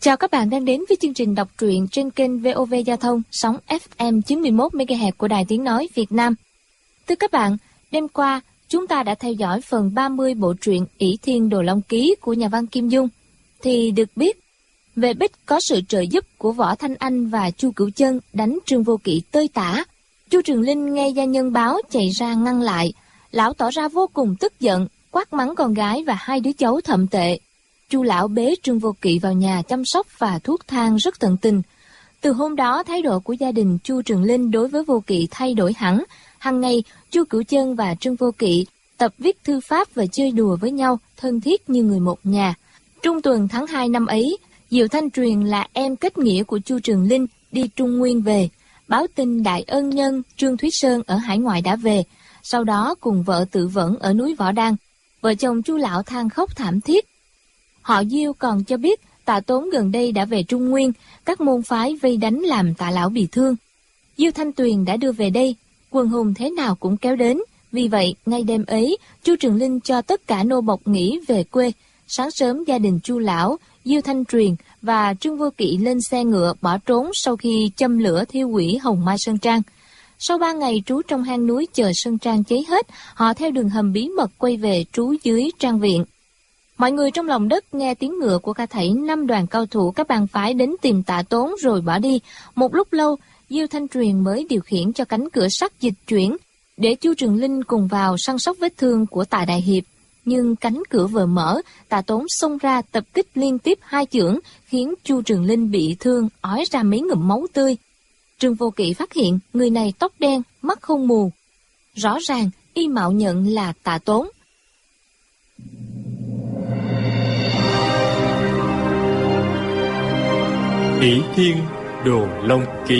Chào các bạn đang đến với chương trình đọc truyện trên kênh VOV Giao thông sóng FM 91 MHz của Đài Tiếng nói Việt Nam. Thưa các bạn, đêm qua chúng ta đã theo dõi phần 30 bộ truyện Ỷ Thiên Đồ Long Ký của nhà văn Kim Dung. Thì được biết, Vệ Bích có sự trợ giúp của Võ Thanh Anh và Chu Cửu Chân đánh Trương Vô Kỵ tơi tả. Chu Trường Linh nghe gia nhân báo chạy ra ngăn lại, lão tỏ ra vô cùng tức giận, quát mắng con gái và hai đứa cháu thậm tệ. Chu lão bế Trương Vô Kỵ vào nhà chăm sóc và thuốc thang rất tận tình. Từ hôm đó, thái độ của gia đình Chu Trường Linh đối với Vô Kỵ thay đổi hẳn. Hằng ngày, Chu Cửu Chân và Trương Vô Kỵ tập viết thư pháp và chơi đùa với nhau, thân thiết như người một nhà. Trung tuần tháng 2 năm ấy, Diệu Thanh Truyền là em kết nghĩa của Chu Trường Linh đi Trung Nguyên về, báo tin đại ân nhân Trương Thúy Sơn ở hải ngoại đã về, sau đó cùng vợ tự vẫn ở núi Võ Đăng. Vợ chồng Chu lão than khóc thảm thiết. Họ Diêu còn cho biết Tạ Tốn gần đây đã về Trung Nguyên, các môn phái vây đánh làm Tạ lão bị thương. Diêu Thanh Tuyền đã đưa về đây, quần hùng thế nào cũng kéo đến. Vì vậy, ngay đêm ấy, Chu Trường Linh cho tất cả nô bộc nghỉ về quê. Sáng sớm, gia đình Chu lão, Diêu Thanh Tuyền và Trương Vô Kỵ lên xe ngựa bỏ trốn sau khi châm lửa thiêu hủy Hồng Mai Sơn Trang. Sau 3 ngày trú trong hang núi chờ Sơn Trang cháy hết, họ theo đường hầm bí mật quay về trú dưới trang viện. Mọi người trong lòng đất nghe tiếng ngựa của cả thảy 5 đoàn cao thủ các bang phái đến tìm Tạ Tốn rồi bỏ đi. Một lúc lâu, Diêu Thanh Tuyền mới điều khiển cho cánh cửa sắt dịch chuyển, để Chu Trường Linh cùng vào săn sóc vết thương của Tạ Đại Hiệp. Nhưng cánh cửa vừa mở, Tạ Tốn xông ra tập kích liên tiếp 2 chưởng, khiến Chu Trường Linh bị thương, ói ra mấy ngụm máu tươi. Trương Vô Kỵ phát hiện người này tóc đen, mắt không mù. Rõ ràng, y mạo nhận là Tạ Tốn. Ỷ Thiên Đồ Long Ký.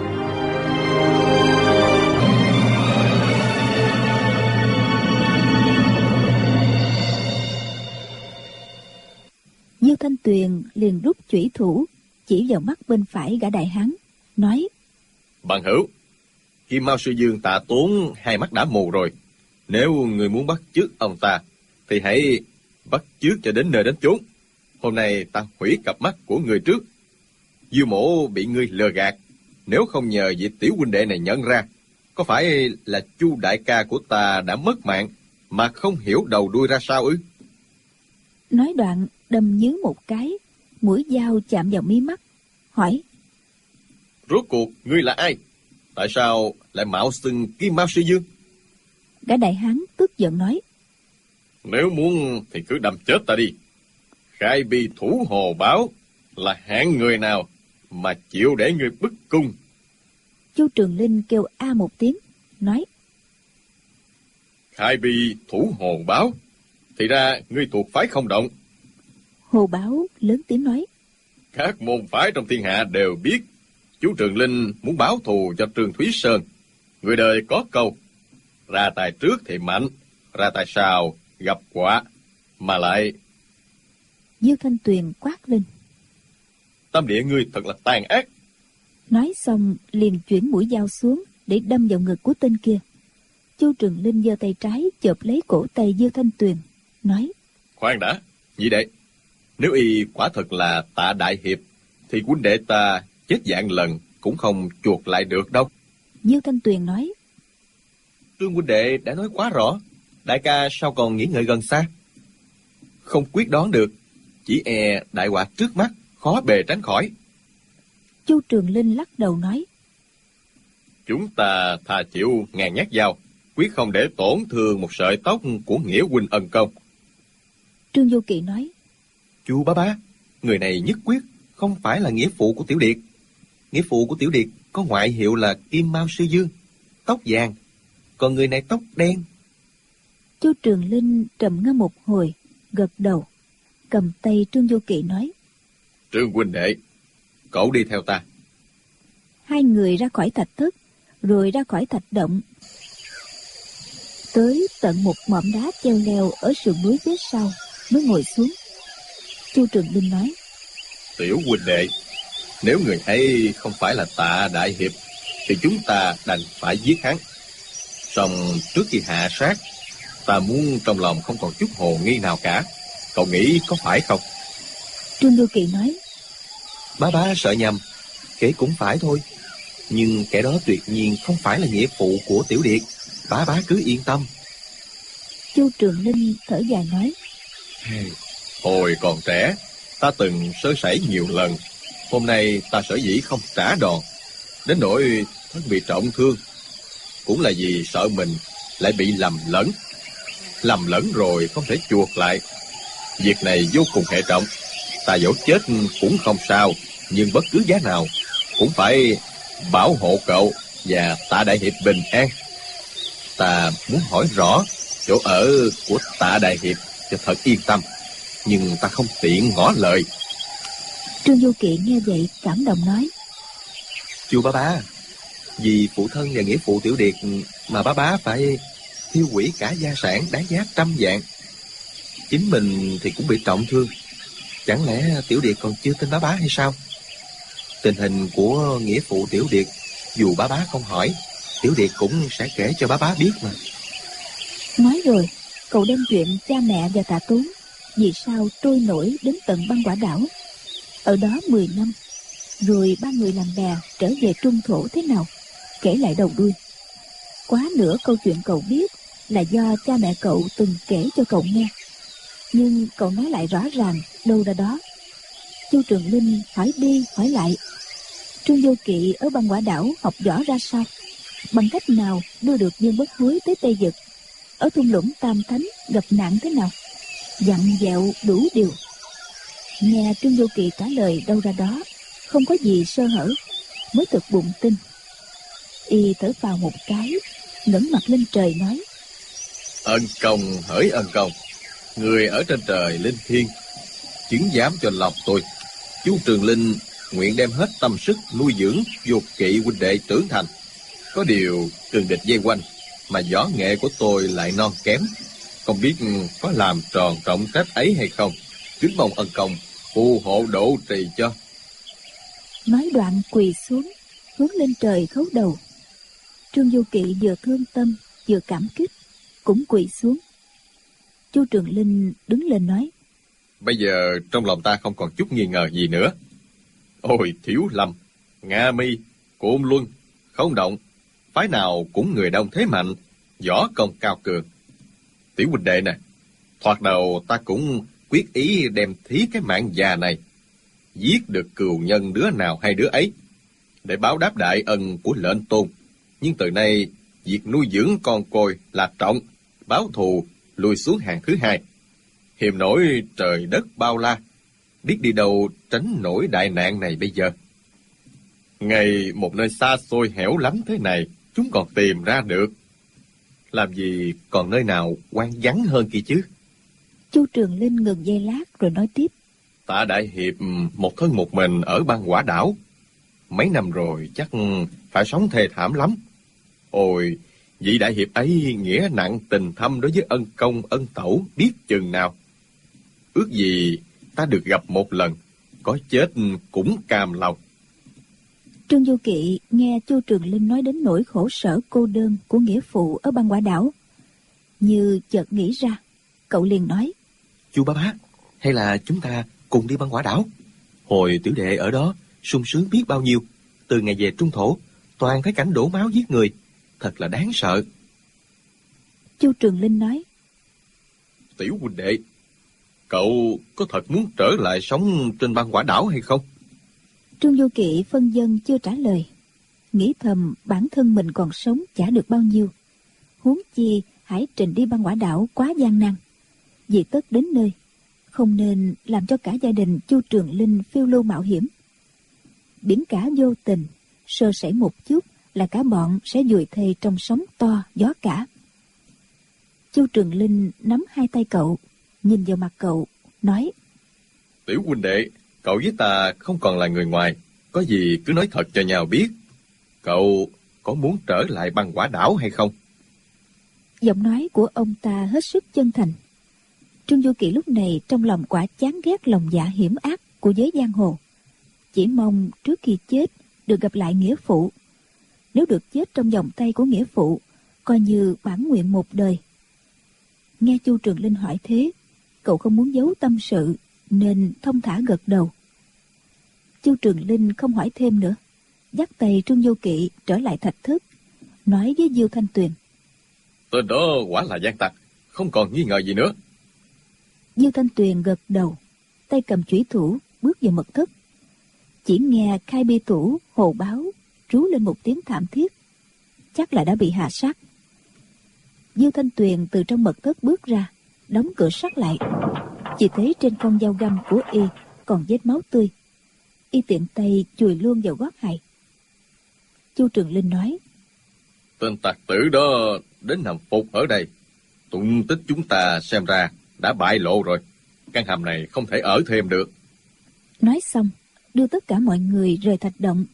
Diêu Thanh Tuyền liền rút chủy thủ chỉ vào mắt bên phải gã đại hán, nói: Bằng hữu, Kim Mao Sư Dương Tạ Tốn hai mắt đã mù rồi. Nếu người muốn bắt chước ông ta, thì hãy bắt chước cho đến nơi đến chốn. Hôm nay ta hủy cặp mắt của người trước. Diêu mổ bị ngươi lừa gạt, nếu không nhờ vị tiểu huynh đệ này nhận ra, có phải là Chu đại ca của ta đã mất mạng mà không hiểu đầu đuôi ra sao ư? Nói đoạn đâm nhướng một cái, mũi dao chạm vào mí mắt, hỏi: Rốt cuộc ngươi là ai? Tại sao lại mạo xưng Kim Mao Sư Dương? Gã đại hán tức giận nói: Nếu muốn thì cứ đâm chết ta đi. Khai Bi Thủ Hồ Báo là hạng người nào mà chịu để ngươi bức cung? Chu Trường Linh kêu a một tiếng, nói: Khai Bi Thủ Hồ Báo, thì ra ngươi thuộc phái Không Động. Hồ Báo lớn tiếng nói: Các môn phái trong thiên hạ đều biết chú Trường Linh muốn báo thù cho Trương Thúy Sơn. Người đời có câu: ra tay trước thì mạnh, ra tay sau gặp quả. Mà lại... Diêu Thanh Tuyền quát lên: Tâm địa ngươi thật là tàn ác. Nói xong liền chuyển mũi dao xuống để đâm vào ngực của tên kia. Chu Trường Linh giơ tay trái chộp lấy cổ tay Diêu Thanh Tuyền, nói: Khoan đã, nhị đệ, nếu y quả thật là Tạ Đại Hiệp, thì huynh đệ ta chết vạn lần cũng không chuộc lại được đâu. Diêu Thanh Tuyền nói: Trương huynh đệ đã nói quá rõ, đại ca sao còn nghĩ ngợi gần xa? Không quyết đoán được, chỉ e đại họa trước mắt khó bề tránh khỏi. Chu Trường Linh lắc đầu nói: Chúng ta thà chịu ngàn nhát dao, quyết không để tổn thương một sợi tóc của nghĩa huynh ân công. Trương Vô Kỵ nói: Chu bá, người này nhất quyết không phải là nghĩa phụ của Tiểu Điệt. Nghĩa phụ của Tiểu Điệt có ngoại hiệu là Kim Mao Sư Dương, tóc vàng, còn người này tóc đen. Chu Trường Linh trầm ngâm một hồi, gật đầu, cầm tay Trương Vô Kỵ nói: Trương huynh đệ, cậu đi theo ta. Hai người ra khỏi thạch thất, rồi ra khỏi thạch động, tới tận một mỏm đá treo leo ở sườn núi phía sau mới ngồi xuống. Chu Trường Linh nói: Tiểu huynh đệ, nếu người ấy không phải là Tạ Đại Hiệp, thì chúng ta đành phải giết hắn. Song trước khi hạ sát, ta muốn trong lòng không còn chút hồ nghi nào cả. Cậu nghĩ có phải không? Trương Vô Kỵ nói: Bá sợ nhầm, kể cũng phải thôi. Nhưng kẻ đó tuyệt nhiên không phải là nghĩa phụ của Tiểu Điệt. Bá cứ yên tâm. Chu Trường Linh thở dài nói: Hồi còn trẻ, ta từng sơ sẩy nhiều lần. Hôm nay ta sở dĩ không trả đòn, đến nỗi thân bị trọng thương, cũng là vì sợ mình lại bị lầm lẫn. Lầm lẫn rồi không thể chuộc lại. Việc này vô cùng hệ trọng. Ta dẫu chết cũng không sao, nhưng bất cứ giá nào cũng phải bảo hộ cậu và Tạ Đại Hiệp bình an. Ta muốn hỏi rõ chỗ ở của Tạ Đại Hiệp cho thật yên tâm, nhưng ta không tiện ngỏ lời. Trương Du Kỵ nghe vậy cảm động nói: Chu bá, vì phụ thân và nghĩa phụ Tiểu Điệt mà bá phải thiêu hủy cả gia sản đáng giá 100 vạn. Chính mình thì cũng bị trọng thương. Chẳng lẽ Tiểu Điệt còn chưa tin bá hay sao? Tình hình của nghĩa phụ Tiểu Điệt, dù bá không hỏi, Tiểu Điệt cũng sẽ kể cho bá biết mà. Nói rồi, cậu đem chuyện cha mẹ và Tạ Tốn vì sao trôi nổi đến tận băng quả đảo, ở đó 10 năm, rồi ba người làm bè trở về trung thổ thế nào, kể lại đầu đuôi. Quá nửa câu chuyện cậu biết là do cha mẹ cậu từng kể cho cậu nghe, nhưng cậu nói lại rõ ràng đâu ra đó. Chu Trường Linh hỏi đi hỏi lại: Trương Du Kỵ ở băng quả đảo học võ ra sao, bằng cách nào đưa được Dương Bất Hối tới Tây Vực, ở thung lũng Tam Thánh gặp nạn thế nào, dặn dẹo đủ điều. Nghe Trương Du Kỵ trả lời đâu ra đó, không có gì sơ hở, mới thực bụng tin. Y thở phào một cái, ngẩng mặt lên trời nói: Ân công hỡi ân công, người ở trên trời linh thiêng, chứng giám cho lòng tôi. Chu Trường Linh nguyện đem hết tâm sức nuôi dưỡng Vô Kỵ huynh đệ trưởng thành. Có điều cường địch vây quanh, mà võ nghệ của tôi lại non kém, không biết có làm tròn trọng trách ấy hay không. Kính mong ân công phù hộ độ trì cho. Nói đoạn quỳ xuống, hướng lên trời khấu đầu. Trương Du Kỵ vừa thương tâm vừa cảm kích, cũng quỳ xuống. Chu Trường Linh đứng lên nói: Bây giờ trong lòng ta không còn chút nghi ngờ gì nữa. Ôi Thiếu Lâm, Nga Mi, Côn Luân, Không Động, phái nào cũng người đông thế mạnh, võ công cao cường. Tiểu huynh đệ nè, thoạt đầu ta cũng quyết ý đem thí cái mạng già này, giết được cừu nhân đứa nào hay đứa ấy, để báo đáp đại ân của lệnh tôn. Nhưng từ nay việc nuôi dưỡng con côi là trọng, báo thù lùi xuống hàng thứ hai. Hiềm nổi trời đất bao la, biết đi đâu tránh nổi đại nạn này bây giờ. Ngay một nơi xa xôi hẻo lánh thế này chúng còn tìm ra được, làm gì còn nơi nào hoang vắng hơn kia chứ. Chu Trường Linh ngừng giây lát rồi nói tiếp: Tạ Đại Hiệp một thân một mình ở băng quả đảo, mấy năm rồi chắc phải sống thê thảm lắm. Ôi, vị Đại Hiệp ấy nghĩa nặng tình thâm đối với ân công ân tẩu biết chừng nào. Ước gì ta được gặp một lần, có chết cũng cam lòng. Trương Du Kỵ nghe Chu Trường Linh nói đến nỗi khổ sở cô đơn của nghĩa phụ ở băng quả đảo, như chợt nghĩ ra, cậu liền nói: Chu bá, hay là chúng ta cùng đi băng quả đảo? Hồi tiểu đệ ở đó sung sướng biết bao nhiêu. Từ ngày về trung thổ, toàn thấy cảnh đổ máu giết người, thật là đáng sợ. Chu Trường Linh nói: Tiểu huynh đệ, cậu có thật muốn trở lại sống trên băng quả đảo hay không? Trương Du Kỵ phân vân chưa trả lời, nghĩ thầm bản thân mình còn sống chả được bao nhiêu, huống chi hải trình đi băng quả đảo quá gian nan. Vì tất đến nơi, không nên làm cho cả gia đình Chu Trường Linh phiêu lưu mạo hiểm. Biển cả vô tình, sơ sẩy một chút là cả bọn sẽ vùi thây trong sóng to gió cả. Chu Trường Linh nắm hai tay cậu, nhìn vào mặt cậu, nói: Tiểu huynh đệ, cậu với ta không còn là người ngoài, có gì cứ nói thật cho nhau biết. Cậu có muốn trở lại băng quả đảo hay không? Giọng nói của ông ta hết sức chân thành. Trương Du Kỵ lúc này trong lòng quả chán ghét lòng dạ hiểm ác của giới giang hồ, chỉ mong trước khi chết được gặp lại nghĩa phụ. Nếu được chết trong vòng tay của nghĩa phụ, coi như bản nguyện một đời. Nghe Chu Trường Linh hỏi thế, cậu không muốn giấu tâm sự nên thông thả gật đầu. Chu Trường Linh không hỏi thêm nữa, dắt tay Trương Vô Kỵ trở lại thạch thất, nói với Diêu Thanh Tuyền: Tên đó quả là gian tặc, không còn nghi ngờ gì nữa. Diêu Thanh Tuyền gật đầu, tay cầm chủy thủ bước vào mật thất. Chỉ nghe Khai Bi Thủ hồ báo rú lên một tiếng thảm thiết, chắc là đã bị hạ sát. Diêu Thanh Tuyền từ trong mật thất bước ra, đóng cửa sắt lại. Chỉ thấy trên con dao găm của y còn vết máu tươi. Y tiện tay chùi luôn vào gót hài. Chu Trường Linh nói: Tên tặc tử đó đến nằm phục ở đây. Tung tích chúng ta xem ra đã bại lộ rồi. Căn hầm này không thể ở thêm được. Nói xong, đưa tất cả mọi người rời thạch động.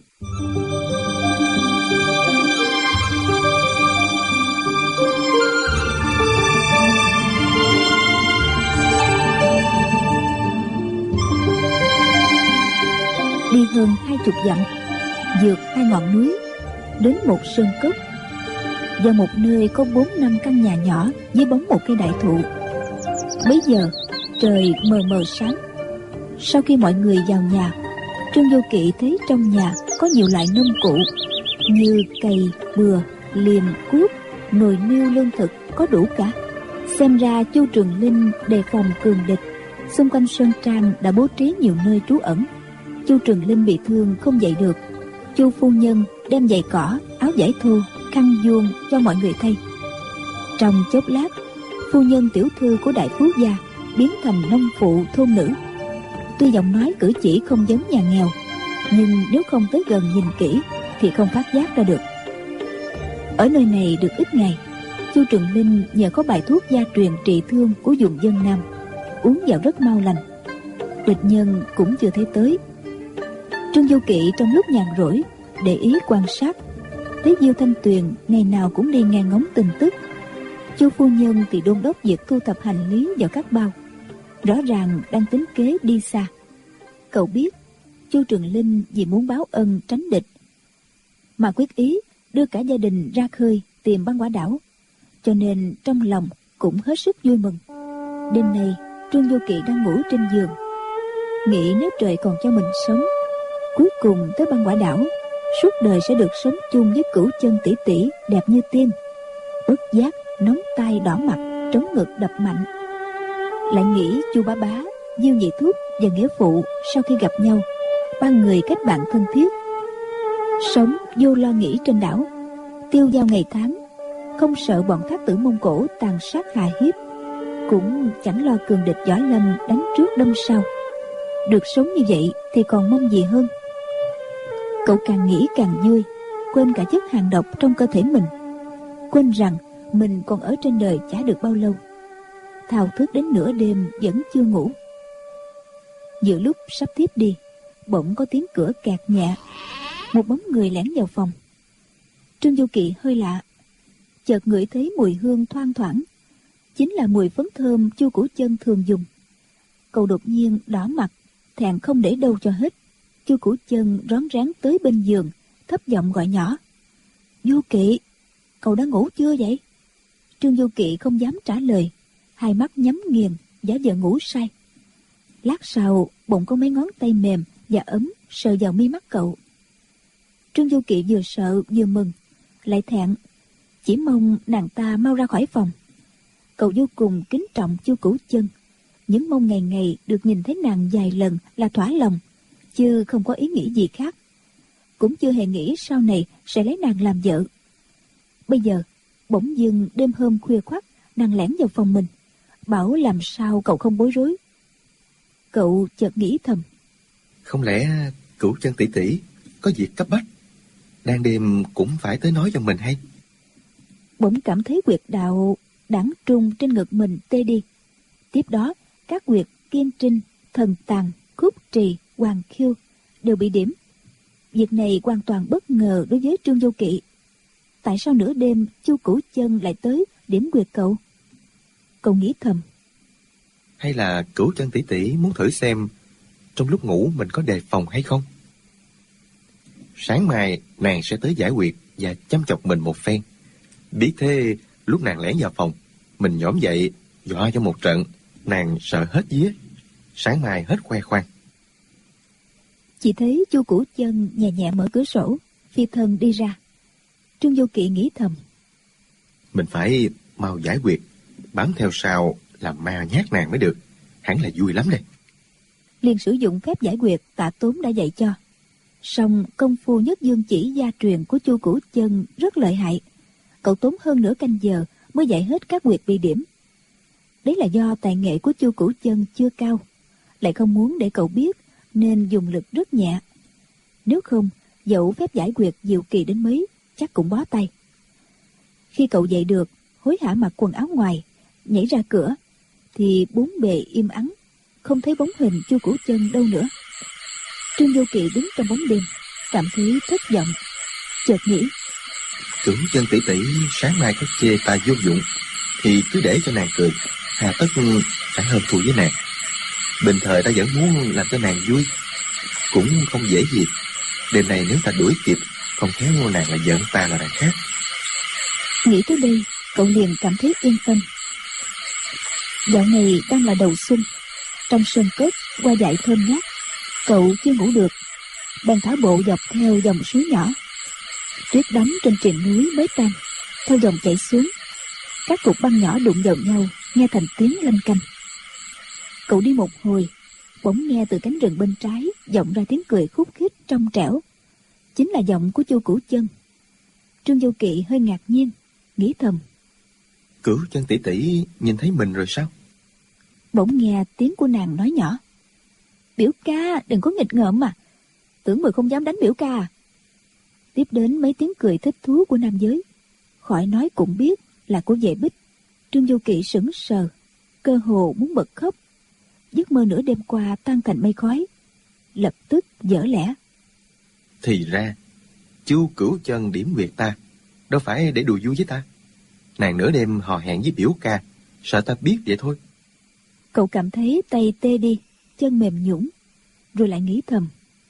Đi hơn 20 dặm, vượt 2 ngọn núi, đến một sơn cốc. Vào một nơi có 4-5 căn nhà nhỏ dưới bóng một cây đại thụ. Bấy giờ trời mờ mờ sáng. Sau khi mọi người vào nhà, Trương Vô Kỵ thấy trong nhà có nhiều loại nông cụ như cày, bừa, liềm, cuốc, nồi niêu lương thực, có đủ cả. Xem ra Chu Trường Linh đề phòng cường địch. Xung quanh sơn trang đã bố trí nhiều nơi trú ẩn. Chu Trường Linh bị thương không dậy được. Chu phu nhân đem giày cỏ, áo vải thô, khăn vuông cho mọi người thay. Trong chốc lát, phu nhân tiểu thư của đại phú gia biến thành nông phụ thôn nữ. Tuy giọng nói cử chỉ không giống nhà nghèo, nhưng nếu không tới gần nhìn kỹ thì không phát giác ra được. Ở nơi này được ít ngày, Chu Trường Linh nhờ có bài thuốc gia truyền trị thương của vùng dân Nam, uống vào rất mau lành. Địch nhân cũng chưa thấy tới. Trương Vô Kỵ trong lúc nhàn rỗi để ý quan sát, thấy Diêu Thanh Tuyền ngày nào cũng đi nghe ngóng tin tức. Chu phu nhân thì đôn đốc việc thu thập hành lý vào các bao, rõ ràng đang tính kế đi xa. Cậu biết Chu Trường Linh vì muốn báo ân tránh địch mà quyết ý đưa cả gia đình ra khơi tìm băng quả đảo, cho nên trong lòng cũng hết sức vui mừng. Đêm nay Trương Vô Kỵ đang ngủ trên giường, nghĩ nếu trời còn cho mình sống, cuối cùng tới băng quả đảo, suốt đời sẽ được sống chung với Cửu Chân tỷ tỷ đẹp như tiên. Bất giác nóng tay đỏ mặt, trống ngực đập mạnh. Lại nghĩ Chu bá bá, Diêu nhị thúc và nghĩa phụ sau khi gặp nhau, ba người kết bạn thân thiết, sống vô lo nghĩ trên đảo, tiêu dao ngày tháng, không sợ bọn thác tử Mông Cổ tàn sát hà hiếp, cũng chẳng lo cường địch võ lâm đánh trước đâm sau. Được sống như vậy thì còn mong gì hơn. Cậu càng nghĩ càng vui, quên cả chất hàng độc trong cơ thể mình, quên rằng mình còn ở trên đời chả được bao lâu. Thao thức đến nửa đêm vẫn chưa ngủ. Giữa lúc sắp tiếp đi, bỗng có tiếng cửa kẹt nhẹ, một bóng người lẻn vào phòng. Trương Vô Kỵ hơi lạ, chợt ngửi thấy mùi hương thoang thoảng, chính là mùi phấn thơm Chu Cửu Chân thường dùng. Cậu đột nhiên đỏ mặt, thẹn không để đâu cho hết. Chu Cửu Chân rón rén tới bên giường, thấp giọng gọi nhỏ: Vô Kỵ, cậu đã ngủ chưa vậy? Trương Vô Kỵ không dám trả lời, hai mắt nhắm nghiền, giả vờ ngủ say. Lát sau bỗng có mấy ngón tay mềm và ấm sờ vào mi mắt cậu. Trương Vô Kỵ vừa sợ vừa mừng, lại thẹn, chỉ mong nàng ta mau ra khỏi phòng. Cậu vô cùng kính trọng Chu Cửu Chân, những mong ngày ngày được nhìn thấy nàng vài lần là thỏa lòng, chứ không có ý nghĩ gì khác, cũng chưa hề nghĩ sau này sẽ lấy nàng làm vợ. Bây giờ bỗng dưng đêm hôm khuya khoắt nàng lẻn vào phòng mình, bảo làm sao cậu không bối rối. Cậu chợt nghĩ thầm: Không lẽ Cửu Chân tỷ tỷ có việc cấp bách, đang đêm cũng phải tới nói cho mình hay? Bỗng cảm thấy huyệt đạo đãng trung trên ngực mình tê đi. Tiếp đó các huyệt Kiên Trinh, Thần Tàng, Khúc Trì, Hoàng Khiêu đều bị điểm. Việc này hoàn toàn bất ngờ đối với Trương Vô Kỵ. Tại sao nửa đêm Chu Cửu Chân lại tới điểm huyệt cậu? Cậu nghĩ thầm: Hay là Cửu Chân tỷ tỷ muốn thử xem trong lúc ngủ mình có đề phòng hay không? Sáng mai nàng sẽ tới giải huyệt và chăm chọc mình một phen. Biết thế, lúc nàng lẻn vào phòng, mình nhổm dậy dọa cho một trận, nàng sợ hết vía. Sáng mai hết khoe khoang. Chỉ thấy Chu Cửu Chân nhẹ nhẹ mở cửa sổ, phi thân đi ra. Trương Vô Kỵ nghĩ thầm, mình phải mau giải quyết, bám theo sau làm ma nhát nàng mới được, hẳn là vui lắm đây. Liền sử dụng phép giải quyết Tạ Tốn đã dạy cho. Song công phu nhất dương chỉ gia truyền của Chu Cửu Chân rất lợi hại. Cậu tốn hơn nửa canh giờ mới dạy hết các quyệt bị điểm. Đấy là do tài nghệ của Chu Cửu Chân chưa cao, lại không muốn để cậu biết nên dùng lực rất nhẹ. Nếu không, dẫu phép giải quyết diệu kỳ đến mấy chắc cũng bó tay. Khi cậu dậy được, hối hả mặc quần áo ngoài, nhảy ra cửa, thì bốn bề im ắng, không thấy bóng hình Chu Cửu Chân đâu nữa. Trương Vô Kỵ đứng trong bóng đêm, cảm thấy thất vọng, chợt nghĩ, Cửu Chân tỷ tỷ sáng mai có chê ta vô dụng, thì cứ để cho nàng cười, hà tất phải hơn thua với nàng. Bình thời ta vẫn muốn làm cho nàng vui, cũng không dễ gì. Đêm này nếu ta đuổi kịp, không khéo nàng lại giận ta là đằng khác. Nghĩ tới đây, cậu liền cảm thấy yên tâm. Dạo này đang là đầu xuân, trong sơn cốc hoa dại thơm ngát, cậu chưa ngủ được, bèn thả bộ dọc theo dòng suối nhỏ. Tuyết đóng trên triền núi mới tan, theo dòng chảy xuống, các cục băng nhỏ đụng vào nhau, nghe thành tiếng lanh canh. Cậu đi một hồi, bỗng nghe từ cánh rừng bên trái vọng ra tiếng cười khúc khích trong trẻo, chính là giọng của Chu Cửu Chân. Trương Vô Kỵ hơi ngạc nhiên, nghĩ thầm, Cửu Chân tỷ tỷ nhìn thấy mình rồi sao? Bỗng nghe tiếng của nàng nói nhỏ, biểu ca đừng có nghịch ngợm mà, tưởng người không dám đánh biểu ca à? Tiếp đến mấy tiếng cười thích thú của nam giới, khỏi nói cũng biết là của Vệ Bích. Trương Vô Kỵ sững sờ, cơ hồ muốn bật khóc. Giấc mơ nửa đêm qua tan thành mây khói, lập tức dở lẽ. Thì ra Chu Cửu Chân điểm nguyệt ta, đâu phải để đùa vui với ta. Nàng nửa đêm hò hẹn với biểu ca, sợ ta biết vậy thôi. Cậu cảm thấy tay tê đi, chân mềm nhũn, rồi lại nghĩ thầm,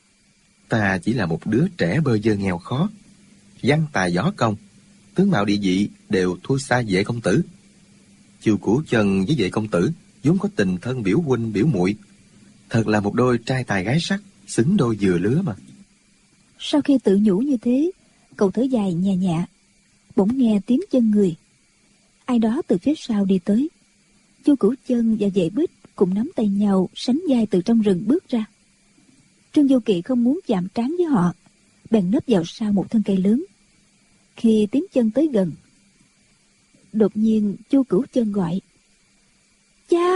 ta chỉ là một đứa trẻ bơ vơ nghèo khó, văn tài võ công, tướng mạo địa vị đều thua xa Vệ công tử. Chu Cửu Chân với Vệ công tử vốn có tình thân biểu huynh biểu muội, thật là một đôi trai tài gái sắc, xứng đôi vừa lứa mà. Sau khi tự nhủ như thế, cậu thở dài nhẹ nhẹ, bỗng nghe tiếng chân người. Ai đó từ phía sau đi tới. Chu Cửu Chân và Vệ Bích cùng nắm tay nhau sánh vai từ trong rừng bước ra. Trương Vô Kỵ không muốn chạm trán với họ, bèn nấp vào sau một thân cây lớn. Khi tiếng chân tới gần, đột nhiên Chu Cửu Chân gọi, cha.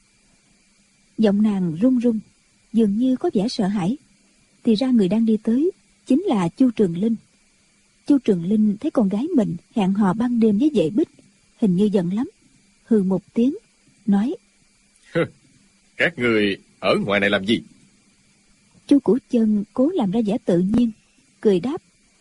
Giọng nàng run run, dường như có vẻ sợ hãi. Thì ra người đang đi tới chính là Chu Trường Linh. Chu Trường Linh thấy con gái mình hẹn hò ban đêm với Vệ Bích, hình như giận lắm, hừ một tiếng, nói, Các người ở ngoài này làm gì? Chu Cửu Chân cố làm ra vẻ tự nhiên, cười đáp,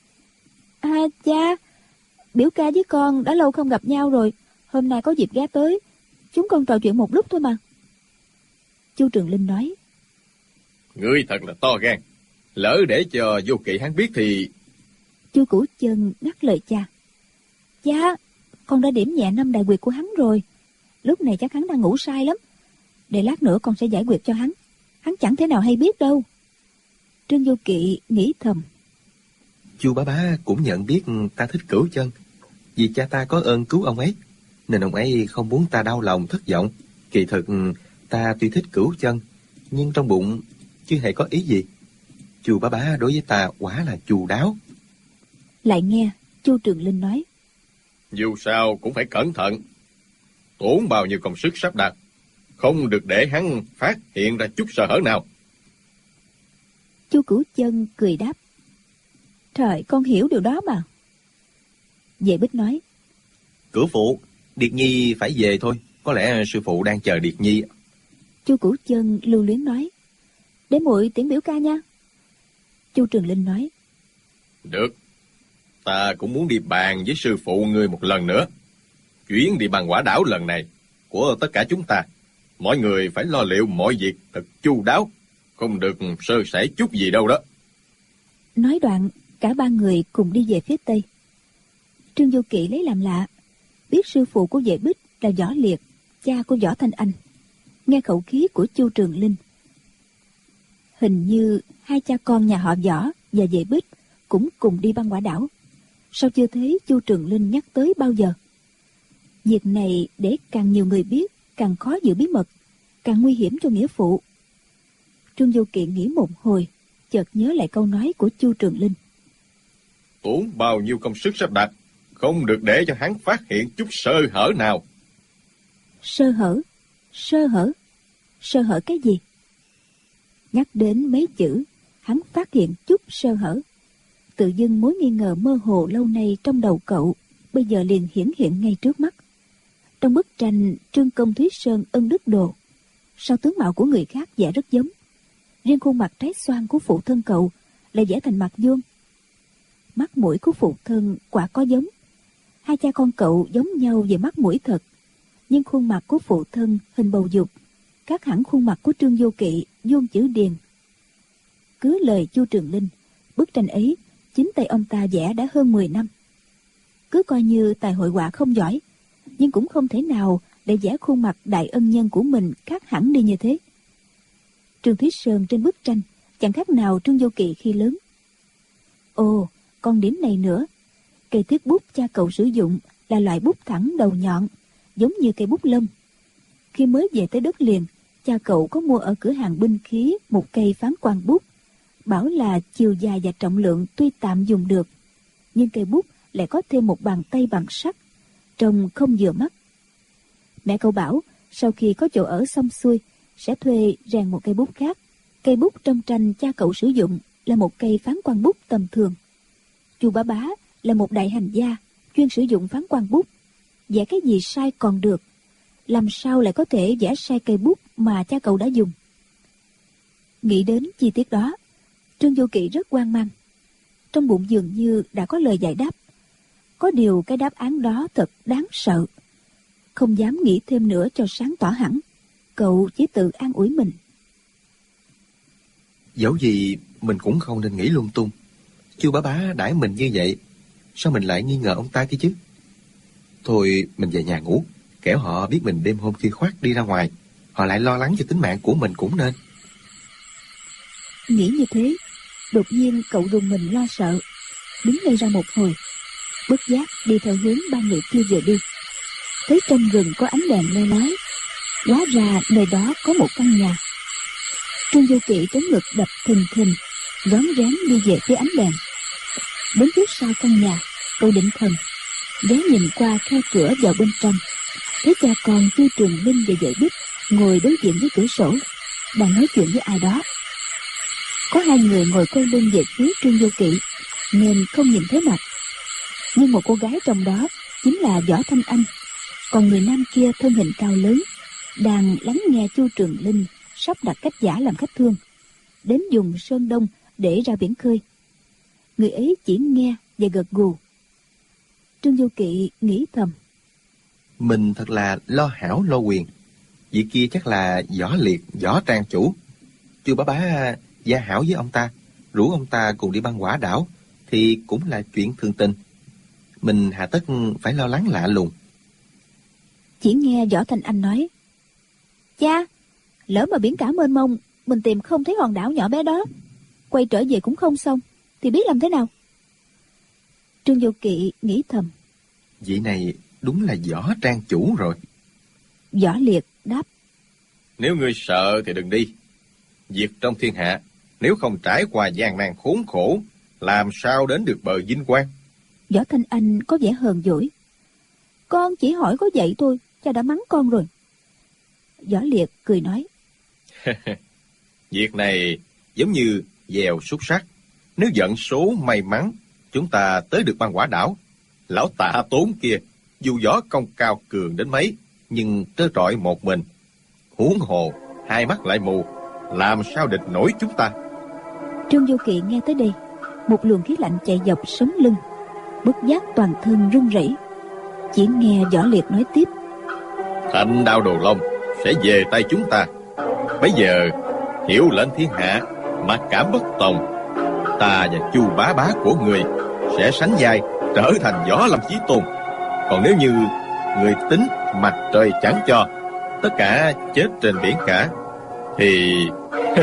cha, biểu ca với con đã lâu không gặp nhau rồi, hôm nay có dịp ghé tới, chúng con trò chuyện một lúc thôi mà. Chu Trường Linh nói, Ngươi thật là to gan, lỡ để cho Vô Kỵ hắn biết thì... Chu Cửu Chân ngắt lời cha, cha, con đã điểm nhẹ 5 đại quyệt của hắn rồi, lúc này chắc hắn đang ngủ say lắm, để lát nữa con sẽ giải quyết cho hắn, hắn chẳng thể nào hay biết đâu. Trương Vô Kỵ nghĩ thầm, Chu bá bá cũng nhận biết ta thích Cửu Chân, vì cha ta có ơn cứu ông ấy, nên ông ấy không muốn ta đau lòng thất vọng. Kỳ thực ta tuy thích Cửu Chân, nhưng trong bụng chưa hề có ý gì. Chu bá bá đối với ta quả là chu đáo. Lại nghe Chu Trường Linh nói, Dù sao cũng phải cẩn thận, tốn bao nhiêu công sức sắp đặt, không được để hắn phát hiện ra chút sơ hở nào. Chu Cửu Chân cười đáp, trời, con hiểu điều đó mà. Vệ Bích nói, Cửu phụ, Điệt Nhi phải về thôi, có lẽ sư phụ đang chờ Điệt Nhi. Chu Cửu Chân lưu luyến nói, để muội tiễn biểu ca nha. Chu Trường Linh nói, Được, ta cũng muốn đi bàn với sư phụ ngươi một lần nữa. Chuyến đi bằng quả đảo lần này của tất cả chúng ta, mọi người phải lo liệu mọi việc thật chu đáo, không được sơ sẩy chút gì đâu đó. Nói đoạn, cả ba người cùng đi về phía tây. Trương Vô Kỵ lấy làm lạ, biết sư phụ của Vệ Bích là Võ Liệt, cha của Võ Thanh Anh. Nghe khẩu khí của Chu Trường Linh, Hình như hai cha con nhà họ Võ và Vệ Bích cũng cùng đi băng quả đảo. Sao chưa thấy Chu Trường Linh nhắc tới bao giờ? Việc này để càng nhiều người biết, càng khó giữ bí mật, càng nguy hiểm cho nghĩa phụ. Trương Vô Kỵ nghĩ một hồi, chợt nhớ lại câu nói của Chu Trường Linh. Tốn bao nhiêu công sức sắp đặt, không được để cho hắn phát hiện chút sơ hở nào. Sơ hở? Sơ hở? Sơ hở cái gì? Nhắc đến mấy chữ, hắn phát hiện chút sơ hở. Tự dưng mối nghi ngờ mơ hồ lâu nay trong đầu cậu, bây giờ liền hiển hiện ngay trước mắt. Trong bức tranh Trương Công Thúy Sơn Ân Đức Đồ, sao tướng mạo của người khác vẽ rất giống, riêng khuôn mặt trái xoan của phụ thân cậu lại vẽ thành mặt vuông. Mắt mũi của phụ thân quả có giống. Hai cha con cậu giống nhau về mắt mũi thật, nhưng khuôn mặt của phụ thân hình bầu dục, khác hẳn khuôn mặt của Trương Vô Kỵ vuông chữ điền. Cứ lời Chu Trường Linh, bức tranh ấy chính tay ông ta vẽ đã hơn 10 năm. Cứ coi như tài hội họa không giỏi, nhưng cũng không thể nào để vẽ khuôn mặt đại ân nhân của mình khác hẳn đi như thế. Trương Thúy Sơn trên bức tranh chẳng khác nào Trương Vô Kỵ khi lớn. Ồ, còn điểm này nữa, cây thước bút cha cậu sử dụng là loại bút thẳng đầu nhọn, giống như cây bút lông. Khi mới về tới đất liền, cha cậu có mua ở cửa hàng binh khí một cây phán quan bút, bảo là chiều dài và trọng lượng tuy tạm dùng được, nhưng cây bút lại có thêm một bàn tay bằng sắt, trông không vừa mắt. Mẹ cậu bảo sau khi có chỗ ở xong xuôi sẽ thuê rèn một cây bút khác. Cây bút trong tranh cha cậu sử dụng là một cây phán quan bút tầm thường. Chu Bá Bá là một đại hành gia chuyên sử dụng phán quan bút, vẽ cái gì sai còn được, làm sao lại có thể vẽ sai cây bút mà cha cậu đã dùng. Nghĩ đến chi tiết đó, Trương Vô Kỵ rất hoang mang. Trong bụng dường như đã có lời giải đáp. Có điều cái đáp án đó thật đáng sợ. Không dám nghĩ thêm nữa cho sáng tỏ hẳn, cậu chỉ tự an ủi mình. Dẫu gì mình cũng không nên nghĩ lung tung. Chu Bá Bá đãi mình như vậy, sao mình lại nghi ngờ ông ta kia chứ? Thôi mình về nhà ngủ, kẻo họ biết mình đêm hôm khuya khoắt đi ra ngoài, họ lại lo lắng cho tính mạng của mình cũng nên. Nghĩ như thế, đột nhiên cậu rùng mình lo sợ, đứng ngây ra một hồi, bất giác đi theo hướng ba người kia vừa đi. Thấy trong rừng có ánh đèn le lói, hóa ra nơi đó có một căn nhà. Trương Vô Kỵ chống ngực đập thình thình, rón rén đi về phía ánh đèn. Đến trước sau căn nhà, cậu định thần, ghé nhìn qua khe cửa vào bên trong, thấy cha con Chu Trường Linh và Vệ Bích ngồi đối diện với cửa sổ, đang nói chuyện với ai đó. Có hai người ngồi quay lưng về phía Trương Vô Kỵ nên không nhìn thấy mặt, nhưng một cô gái trong đó chính là Võ Thanh Anh, còn người nam kia thân hình cao lớn, đang lắng nghe Chu Trường Linh sắp đặt cách giả làm khách thương, đến vùng Sơn Đông để ra biển khơi. Người ấy chỉ nghe và gật gù. Trương Vô Kỵ nghĩ thầm, mình thật là lo hảo lo quyền. Vị kia chắc là Võ Liệt, Võ Trang chủ. Chu Bá Bá gia hảo với ông ta, rủ ông ta cùng đi băng quả đảo, thì cũng là chuyện thường tình. Mình hà tất phải lo lắng lạ lùng. Chỉ nghe Võ Thanh Anh nói, cha, lỡ mà biển cả mênh mông, mình tìm không thấy hòn đảo nhỏ bé đó, quay trở về cũng không xong, thì biết làm thế nào? Trương Vô Kỵ nghĩ thầm, Vị này đúng là Võ Trang chủ rồi. Võ Liệt đáp, nếu ngươi sợ thì đừng đi. Việc trong thiên hạ, nếu không trải qua gian nan khốn khổ, làm sao đến được bờ vinh quang? Võ Thanh Anh có vẻ hờn dỗi, con chỉ hỏi có vậy thôi, cha đã mắng con rồi. Võ Liệt cười nói, việc này giống như gièo xúc sắc. Nếu vận số may mắn, chúng ta tới được băng quả đảo. Lão Tạ Tốn kia, dù võ công cao cường đến mấy, nhưng trơ trọi một mình. Huống hồ, hai mắt lại mù, làm sao địch nổi chúng ta? Trương Vô Kỵ nghe tới đây, một luồng khí lạnh chạy dọc sống lưng, bất giác toàn thân run rẩy. Chỉ nghe Võ Liệt nói tiếp, Thanh Đao Đồ Long sẽ về tay chúng ta. Bây giờ hiểu lệnh thiên hạ, mặc cảm bất tòng, ta và Chu Bá Bá của người sẽ sánh vai trở thành Võ Lâm Chí Tôn. Còn nếu như người tính mặt trời chẳng cho, tất cả chết trên biển cả, thì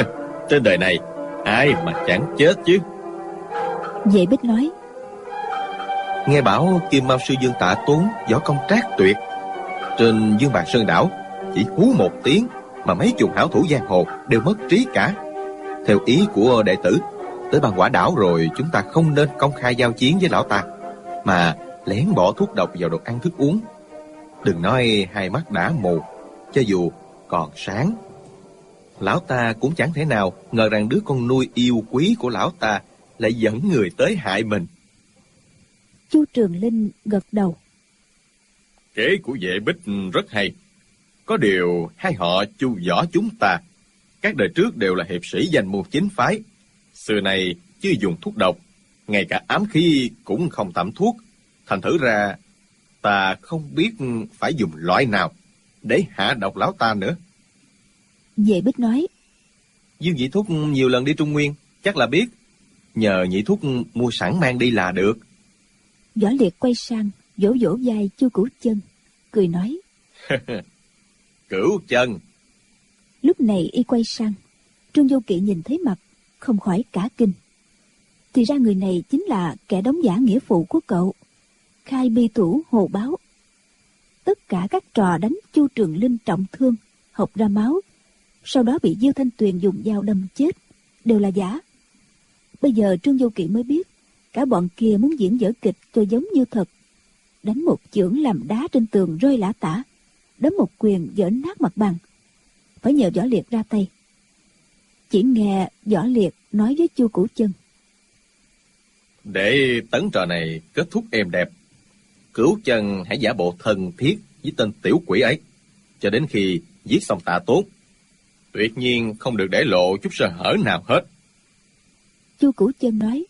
Trên đời này ai mà chẳng chết chứ. Vệ Bích nói: Nghe bảo Kim Mao Sư Dương Tạ Tốn võ công trác tuyệt, trên Dương Bạc Sơn đảo chỉ hú một tiếng mà mấy chục hảo thủ giang hồ đều mất trí cả. Theo ý của đệ tử, tới Băng Quả Đảo rồi chúng ta không nên công khai giao chiến với lão ta, mà lén bỏ thuốc độc vào đồ ăn thức uống. Đừng nói hai mắt đã mù, cho dù còn sáng, lão ta cũng chẳng thể nào ngờ rằng đứa con nuôi yêu quý của lão ta lại dẫn người tới hại mình. Chu Trường Linh gật đầu. Kế của Vệ Bích rất hay. Có điều hai họ Chu võ chúng ta, các đời trước đều là hiệp sĩ danh môn chính phái, xưa này chưa dùng thuốc độc, ngay cả ám khí cũng không tẩm thuốc. Thành thử ra ta không biết phải dùng loại nào để hạ độc lão ta nữa. Vệ Bích nói: Dương Nhị Thúc nhiều lần đi Trung Nguyên, chắc là biết. Nhờ Nhị Thúc mua sẵn mang đi là được. Võ Liệt quay sang vỗ vỗ vai Chu Cửu Chân, cười nói: Cửu Chân. Lúc này y quay sang, Trương Vô Kỵ nhìn thấy mặt không khỏi cả kinh. Thì ra người này chính là kẻ đóng giả nghĩa phụ của cậu, Khai Bi Thủ Hồ Báo. Tất cả các trò đánh Chu Trường Linh trọng thương, hộc ra máu, sau đó bị Diêu Thanh Tuyền dùng dao đâm chết, đều là giả. Bây giờ Trương Vô Kỵ mới biết cả bọn kia muốn diễn vở kịch cho giống như thật. Đánh một chưởng làm đá trên tường rơi lả tả, đấm một quyền vỡ nát mặt bằng. Phải nhờ Võ Liệt ra tay. Chỉ nghe Võ Liệt nói với Chu Cửu Chân: Để tấn trò này kết thúc êm đẹp, Cửu Chân hãy giả bộ thân thiết với tên tiểu quỷ ấy, cho đến khi giết xong Tạ Tốn. Tuyệt nhiên không được để lộ chút sơ hở nào hết. Chu Cửu Chân nói: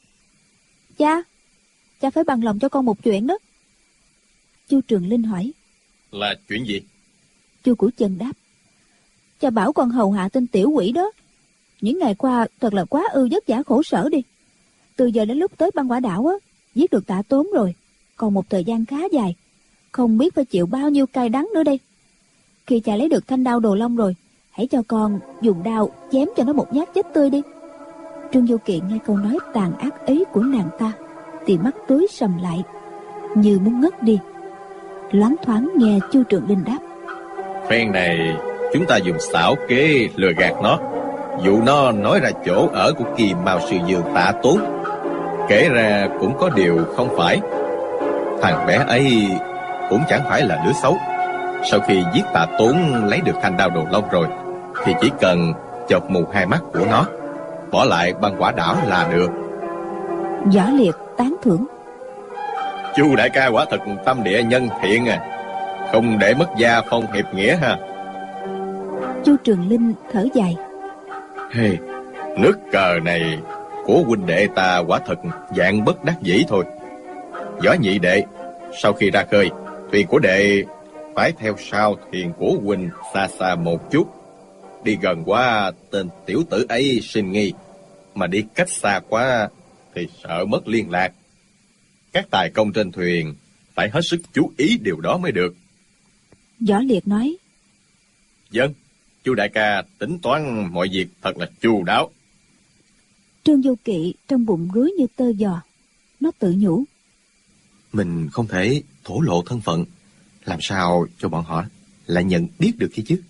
Cha phải bằng lòng cho con một chuyện đó. Chu Trường Linh hỏi: Là chuyện gì? Chu Cửu Chân đáp: Cha bảo con hầu hạ tên tiểu quỷ đó. Những ngày qua thật là quá ư vất vả khổ sở đi. Từ giờ đến lúc tới Băng Quả Đảo á, giết được Tạ Tốn rồi, còn một thời gian khá dài, không biết phải chịu bao nhiêu cay đắng nữa đây. Khi cha lấy được thanh đao Đồ Long rồi, hãy cho con dùng đao chém cho nó một nhát chết tươi đi. Trương Vô Kỵ nghe câu nói tàn ác ấy của nàng ta thì mắt tối sầm lại, như muốn ngất đi. Loáng thoáng nghe Chu Trường Linh đáp: Phen này chúng ta dùng xảo kế lừa gạt nó, dụ nó nói ra chỗ ở của Kim Mao Sư Dương Tạ Tốn. Kể ra cũng có điều không phải, thằng bé ấy cũng chẳng phải là đứa xấu. Sau khi giết Tạ Tốn lấy được thanh đao Đồ Long rồi, thì chỉ cần chọc mù hai mắt của nó, bỏ lại Băng Quả Đảo là được. Võ Liệt tán thưởng: Chu đại ca quả thật tâm địa nhân thiện à, không để mất gia phong hiệp nghĩa ha. Chu Trường Linh thở dài: Hey, nước cờ này của huynh đệ ta quả thật dạng bất đắc dĩ thôi. Võ nhị đệ, sau khi ra khơi, thuyền của đệ phải theo sau thuyền của huynh xa xa một chút. Đi gần quá tên tiểu tử ấy sinh nghi, mà đi cách xa quá thì sợ mất liên lạc. Các tài công trên thuyền phải hết sức chú ý điều đó mới được. Võ Liệt nói: Vâng, Chu đại ca tính toán mọi việc thật là chu đáo. Trương Vô Kỵ trong bụng rối như tơ giò. Nó tự nhủ: Mình không thể thổ lộ thân phận, làm sao cho bọn họ lại nhận biết được khi chứ?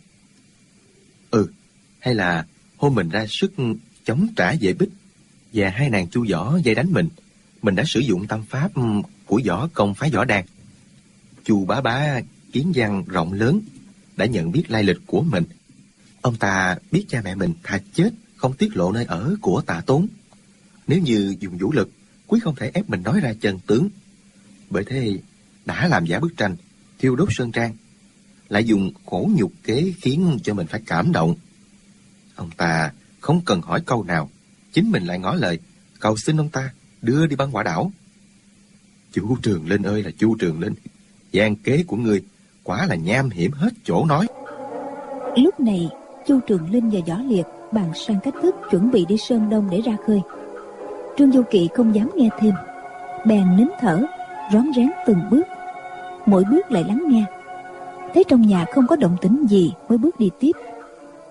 Hay là hôm mình ra sức chống trả Vệ Bích và hai nàng Chu Võ dây đánh mình đã sử dụng tâm pháp của võ công phái Võ Đàn. Chu bá bá kiến văn rộng lớn, đã nhận biết lai lịch của mình. Ông ta biết cha mẹ mình thà chết không tiết lộ nơi ở của Tạ Tốn. Nếu như dùng vũ lực, quyết không thể ép mình nói ra chân tướng. Bởi thế đã làm giả bức tranh, thiêu đốt sơn trang, lại dùng khổ nhục kế khiến cho mình phải cảm động. Ông ta không cần hỏi câu nào, chính mình lại ngỏ lời cầu xin ông ta đưa đi Băng Quả Đảo. Chu Trường Linh ơi là Chu Trường Linh, gian kế của ngươi quả là nham hiểm hết chỗ nói. Lúc này Chu Trường Linh và Võ Liệt bàn sang cách thức chuẩn bị đi Sơn Đông để ra khơi. Trương Vô Kỵ không dám nghe thêm, bèn nín thở, rón rén từng bước, mỗi bước lại lắng nghe. Thấy trong nhà không có động tĩnh gì mới bước đi tiếp.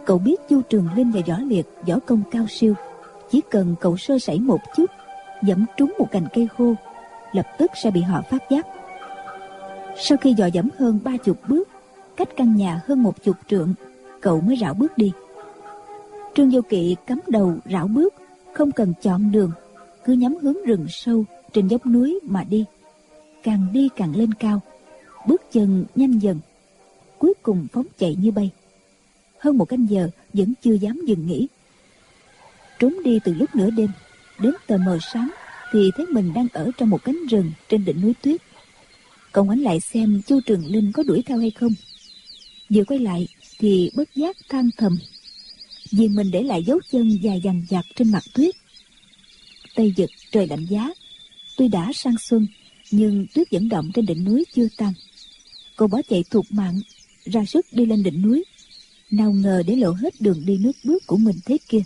Cậu biết Chu Trường Linh và Võ Liệt võ công cao siêu, chỉ cần cậu sơ sẩy một chút, giẫm trúng một cành cây khô, lập tức sẽ bị họ phát giác. Sau khi dò dẫm hơn 30 bước, cách căn nhà hơn 10 trượng, cậu mới rảo bước đi. Trương Vô Kỵ cắm đầu rảo bước, không cần chọn đường, cứ nhắm hướng rừng sâu trên dốc núi mà đi càng lên cao, bước chân nhanh dần, cuối cùng phóng chạy như bay. Hơn 1 canh giờ vẫn chưa dám dừng nghỉ. Trốn đi từ lúc nửa đêm đến tờ mờ sáng thì thấy mình đang ở trong một cánh rừng trên đỉnh núi tuyết. Cậu ngoảnh lại xem Chu Trường Linh có đuổi theo hay không. Vừa quay lại thì bất giác than thầm, vì mình để lại dấu chân dài dằng dặc trên mặt tuyết. Tây vực trời lạnh giá, tuy đã sang xuân nhưng tuyết vẫn động trên đỉnh núi chưa tan. Cậu bỏ chạy thục mạng, ra sức đi lên đỉnh núi, nào ngờ để lộ hết đường đi nước bước của mình thế kia.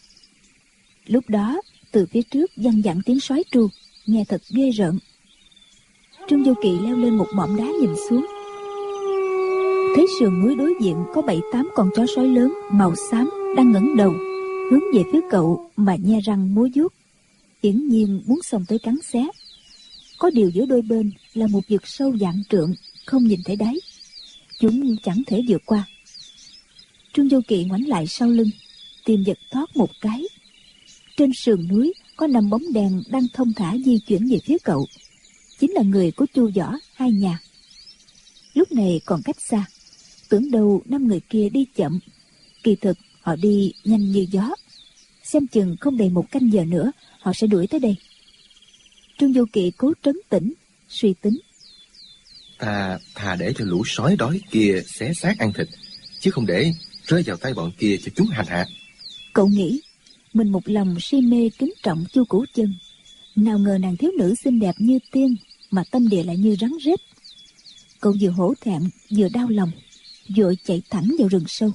Lúc đó từ phía trước văng vẳng tiếng sói tru, nghe thật ghê rợn. Trương Vô Kỵ leo lên một mỏm đá nhìn xuống, thấy sườn núi đối diện có 7-8 con chó sói lớn màu xám đang ngẩng đầu hướng về phía cậu mà nhe răng múa vuốt, hiển nhiên muốn xông tới cắn xé. Có điều giữa đôi bên là một vực sâu vạn trượng, không nhìn thấy đáy, chúng chẳng thể vượt qua. Trương Vô Kỵ ngoảnh lại sau lưng, tìm giật thoát một cái. Trên sườn núi có 5 bóng đèn đang thong thả di chuyển về phía cậu, chính là người của Chu Võ hai nhà. Lúc này còn cách xa, tưởng đâu 5 người kia đi chậm, kỳ thực họ đi nhanh như gió. Xem chừng không đầy 1 canh giờ nữa họ sẽ đuổi tới đây. Trương Vô Kỵ cố trấn tĩnh, suy tính. Ta thà để cho lũ sói đói kia xé xác ăn thịt, chứ không để rơi vào tay bọn kia cho chúng hành hạ. Cậu nghĩ mình một lòng si mê kính trọng Chu Cửu Chân, nào ngờ nàng thiếu nữ xinh đẹp như tiên mà tâm địa lại như rắn rết. Cậu vừa hổ thẹn vừa đau lòng, vội chạy thẳng vào rừng sâu.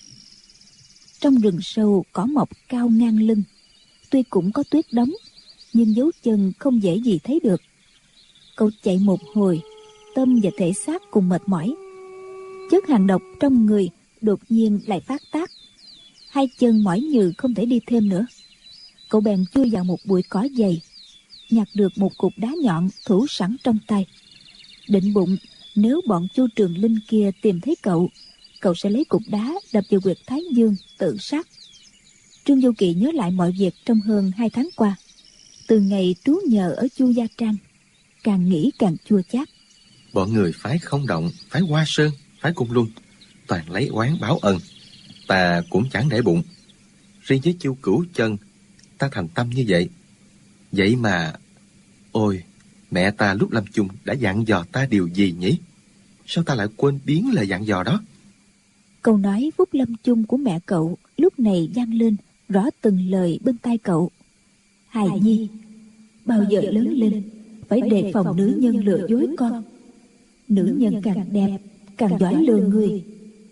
Trong rừng sâu cỏ mọc cao ngang lưng, tuy cũng có tuyết đóng, nhưng dấu chân không dễ gì thấy được. Cậu chạy một hồi, tâm và thể xác cùng mệt mỏi. Chất hàng độc trong người đột nhiên lại phát tác, 2 chân mỏi nhừ không thể đi thêm nữa. Cậu bèn chui vào một bụi cỏ dày, nhặt được một cục đá nhọn thủ sẵn trong tay, định bụng nếu bọn Chu Trường Linh kia tìm thấy cậu sẽ lấy cục đá đập vào huyệt thái dương tự sát. Trương Vô Kỵ nhớ lại mọi việc trong hơn 2 tháng qua, từ ngày trú nhờ ở Chu Gia Trang, càng nghĩ càng chua chát. Bọn người phái Không Động, phái Hoa Sơn, phái Cung Luân toàn lấy oán báo ân, ta cũng chẳng để bụng. Riêng với Chu Cửu Chân, ta thành tâm như vậy. Vậy mà, ôi, mẹ ta lúc lâm chung đã dặn dò ta điều gì nhỉ? Sao ta lại quên biến lời dặn dò đó? Câu nói phúc lâm chung của mẹ cậu lúc này vang lên rõ từng lời bên tai cậu. Hài nhi, bao giờ lớn lên phải đề phòng nữ nhân lừa dối con. Nữ nhân càng đẹp càng giỏi lừa người.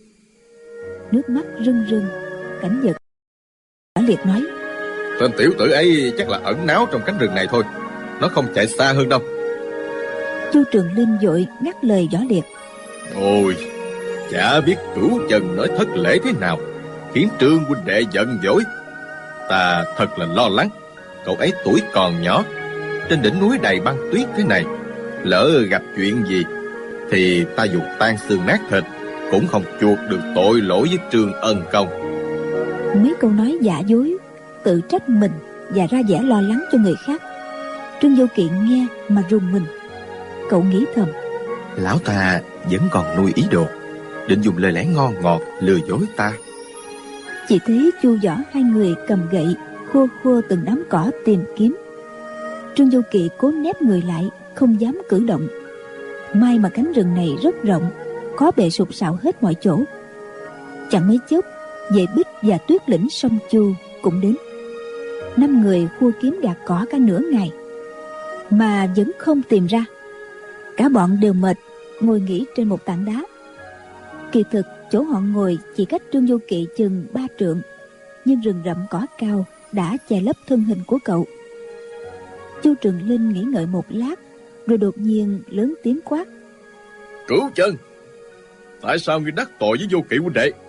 Nước mắt rưng rưng, Cảnh Giật Võ Liệt nói: Tên tiểu tử ấy chắc là ẩn náu trong cánh rừng này thôi, nó không chạy xa hơn đâu. Chu Trường Linh vội ngắt lời Võ Liệt: Ôi, chả biết Cửu Chân nói thất lễ thế nào, khiến Trương huynh đệ giận dỗi. Ta thật là lo lắng. Cậu ấy tuổi còn nhỏ, trên đỉnh núi đầy băng tuyết thế này, lỡ gặp chuyện gì thì ta dù tan xương nát thịt cũng không chuộc được tội lỗi với Trương ân công. Mấy câu nói giả dối, tự trách mình và ra vẻ lo lắng cho người khác. Trương Vô Kỵ nghe mà rùng mình. Cậu nghĩ thầm: lão ta vẫn còn nuôi ý đồ, định dùng lời lẽ ngon ngọt lừa dối ta. Chỉ thấy Chu Võ hai người cầm gậy khua khua từng đám cỏ tìm kiếm. Trương Vô Kỵ cố nép người lại, không dám cử động. May mà cánh rừng này rất rộng, có bề sụp sạo hết mọi chỗ. Chẳng mấy chốc, Vệ Bích và Tuyết Lĩnh sông Chu cũng đến. 5 người khua kiếm gạt cỏ cả nửa ngày mà vẫn không tìm ra. Cả bọn đều mệt, ngồi nghỉ trên một tảng đá. Kỳ thực chỗ họ ngồi chỉ cách Trương Vô Kỵ chừng 3 trượng, nhưng rừng rậm cỏ cao đã che lấp thân hình của cậu. Chu Trường Linh nghĩ ngợi một lát, rồi đột nhiên lớn tiếng quát: Cửu Chân, tại sao ngươi đắc tội với Vô Kỵ huynh đệ?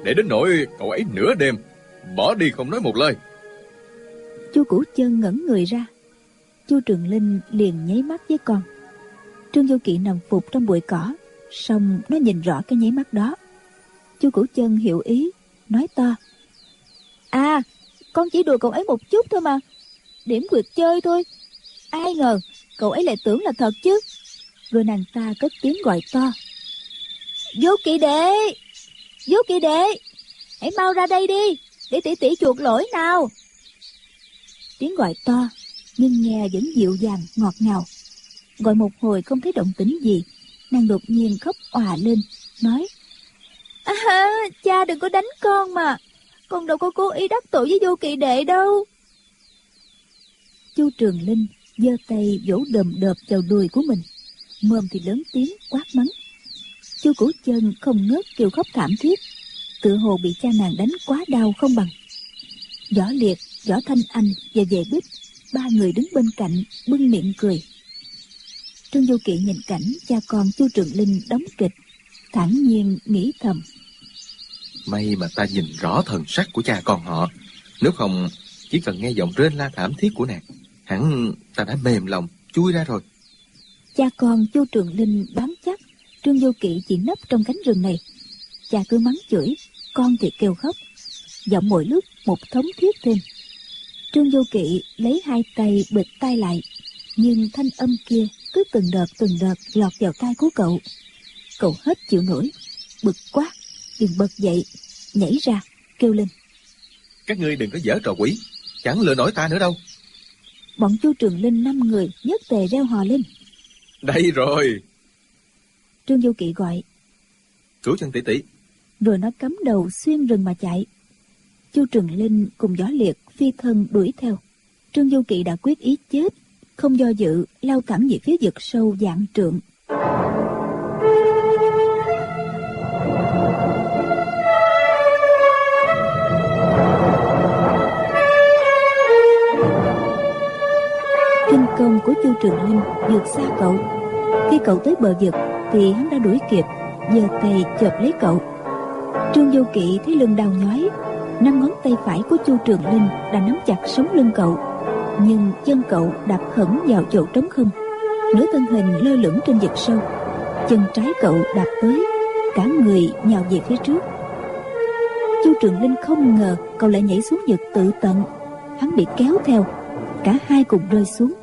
để đến nỗi cậu ấy nửa đêm bỏ đi không nói một lời. Chu Cửu Chân ngẩn người ra. Chu Trường Linh liền nháy mắt với con. Trương Vô Kỵ nằm phục trong bụi cỏ, song nó nhìn rõ cái nháy mắt đó. Chu Cửu Chân hiểu ý, nói to: À, con chỉ đùa cậu ấy một chút thôi mà, điểm quyệt chơi thôi. Ai ngờ cậu ấy lại tưởng là thật chứ. Rồi nàng ta cất tiếng gọi to: Vô Kỵ đệ, Vô Kỵ đệ, hãy mau ra đây đi, để tỷ tỷ chuộc lỗi nào. Tiếng gọi to nhưng nghe vẫn dịu dàng ngọt ngào. Gọi một hồi không thấy động tĩnh gì, nàng đột nhiên khóc òa lên, nói: Cha đừng có đánh con mà, con đâu có cố ý đắc tội với Vô Kỵ đệ đâu. Chu Trường Linh giơ tay vỗ đờm đợp vào đùi của mình, mồm thì lớn tiếng quát mắng. Chu Cửu Chân không ngớt kêu khóc thảm thiết, tựa hồ bị cha nàng đánh quá đau không bằng. Võ Liệt, Võ Thanh Anh và Vệ Bích, ba người đứng bên cạnh bưng miệng cười. Trương Vô Kỵ nhìn cảnh cha con Chu Trường Linh đóng kịch, thản nhiên nghĩ thầm: May mà ta nhìn rõ thần sắc của cha con họ, nếu không chỉ cần nghe giọng rên la thảm thiết của nàng, hẳn ta đã mềm lòng chui ra rồi. Cha con Chu Trường Linh đoán chắc Trương Vô Kỵ chỉ nấp trong cánh rừng này. Cha cứ mắng chửi, con thì kêu khóc, giọng mỗi lúc một thống thiết thêm. Trương Vô Kỵ lấy hai tay bịt tai lại, nhưng thanh âm kia cứ từng đợt lọt vào tai của cậu. Cậu hết chịu nổi, bực quá, liền bật dậy, nhảy ra, kêu lên: Các ngươi đừng có giở trò quỷ, chẳng lừa nổi ta nữa đâu. Bọn Chu Trường Linh 5 người nhất tề reo hò lên: Đây rồi. Trương Vô Kỵ gọi: Cửu Chân tỷ tỷ. Rồi nó cắm đầu xuyên rừng mà chạy. Chu Trường Linh cùng Võ Liệt phi thân đuổi theo. Trương Vô Kỵ đã quyết ý chết, không do dự lao thẳng về phía vực sâu vạn trượng. Kinh công của Chu Trường Linh vượt xa cậu. Khi cậu tới bờ vực thì hắn đã đuổi kịp, giơ tay chộp lấy cậu. Trương Vô Kỵ thấy lưng đau nhói, 5 ngón tay phải của Chu Trường Linh đã nắm chặt sống lưng cậu, nhưng chân cậu đạp hẳn vào chỗ trống không. Nửa thân hình lơ lửng trên vực sâu, chân trái cậu đạp tới, cả người nhào về phía trước. Chu Trường Linh không ngờ cậu lại nhảy xuống vực tự tận. Hắn bị kéo theo, cả hai cùng rơi xuống.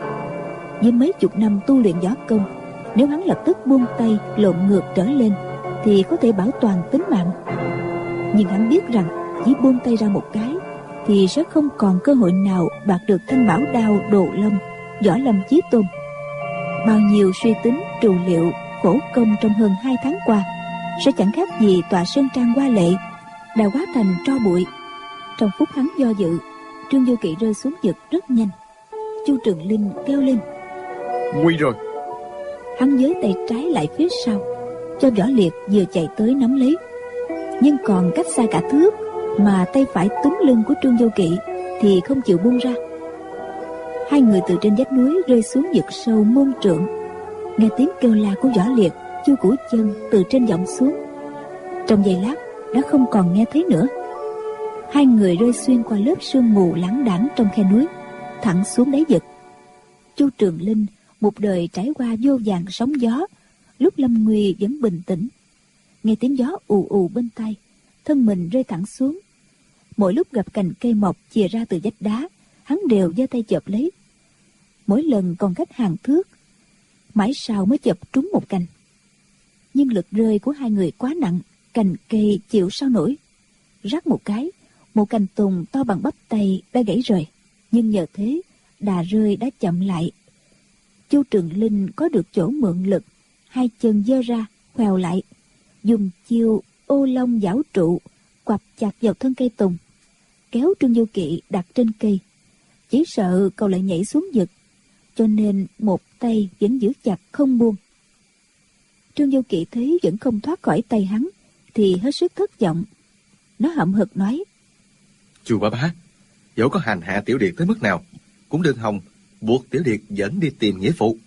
Với mấy chục năm tu luyện võ công, nếu hắn lập tức buông tay lộn ngược trở lên thì có thể bảo toàn tính mạng. Nhưng hắn biết rằng chỉ buông tay ra một cái thì sẽ không còn cơ hội nào đoạt được thanh bảo đao Đồ Long Võ Lâm Chí Tôn. Bao nhiêu suy tính trù liệu khổ công trong hơn 2 tháng qua sẽ chẳng khác gì tòa sơn trang hoa lệ đã hóa thành tro bụi. Trong phút hắn do dự, Trương Vô Kỵ rơi xuống vực rất nhanh. Chu Trường Linh kêu lên: Nguy rồi. Hắn giới tay trái lại phía sau, cho Võ Liệt vừa chạy tới nắm lấy. Nhưng còn cách xa cả thước, mà tay phải túm lưng của Trương Vô Kỵ thì không chịu buông ra. Hai người từ trên vách núi rơi xuống vực sâu muôn trượng. Nghe tiếng kêu la của Võ Liệt, Chu Cửu Chân từ trên vọng xuống. Trong giây lát đã không còn nghe thấy nữa. Hai người rơi xuyên qua lớp sương mù lãng đãng trong khe núi, thẳng xuống đáy vực. Chu Trường Linh một đời trải qua vô vàn sóng gió, lúc lâm nguy vẫn bình tĩnh. Nghe tiếng gió ù ù bên tai, thân mình rơi thẳng xuống. Mỗi lúc gặp cành cây mọc chìa ra từ vách đá, hắn đều giơ tay chộp lấy. Mỗi lần còn cách hàng thước, mãi sau mới chộp trúng một cành. Nhưng lực rơi của hai người quá nặng, cành cây chịu sao nổi. Rắc một cái, một cành tùng to bằng bắp tay đã gãy rời. Nhưng nhờ thế, đà rơi đã chậm lại. Chu Trường Linh có được chỗ mượn lực, hai chân giơ ra khoèo lại, dùng chiêu ô long giảo trụ quặp chặt vào thân cây tùng, kéo Trương Vô Kỵ đặt trên cây. Chỉ sợ cậu lại nhảy xuống vực, cho nên một tay vẫn giữ chặt không buông. Trương Vô Kỵ thấy vẫn không thoát khỏi tay hắn thì hết sức thất vọng. Nó hậm hực nói: Chu bá bá, dẫu có hành hạ Tiểu Điệt tới mức nào cũng đừng hòng buộc Tiểu Điệt dẫn đi tìm nghĩa phụ.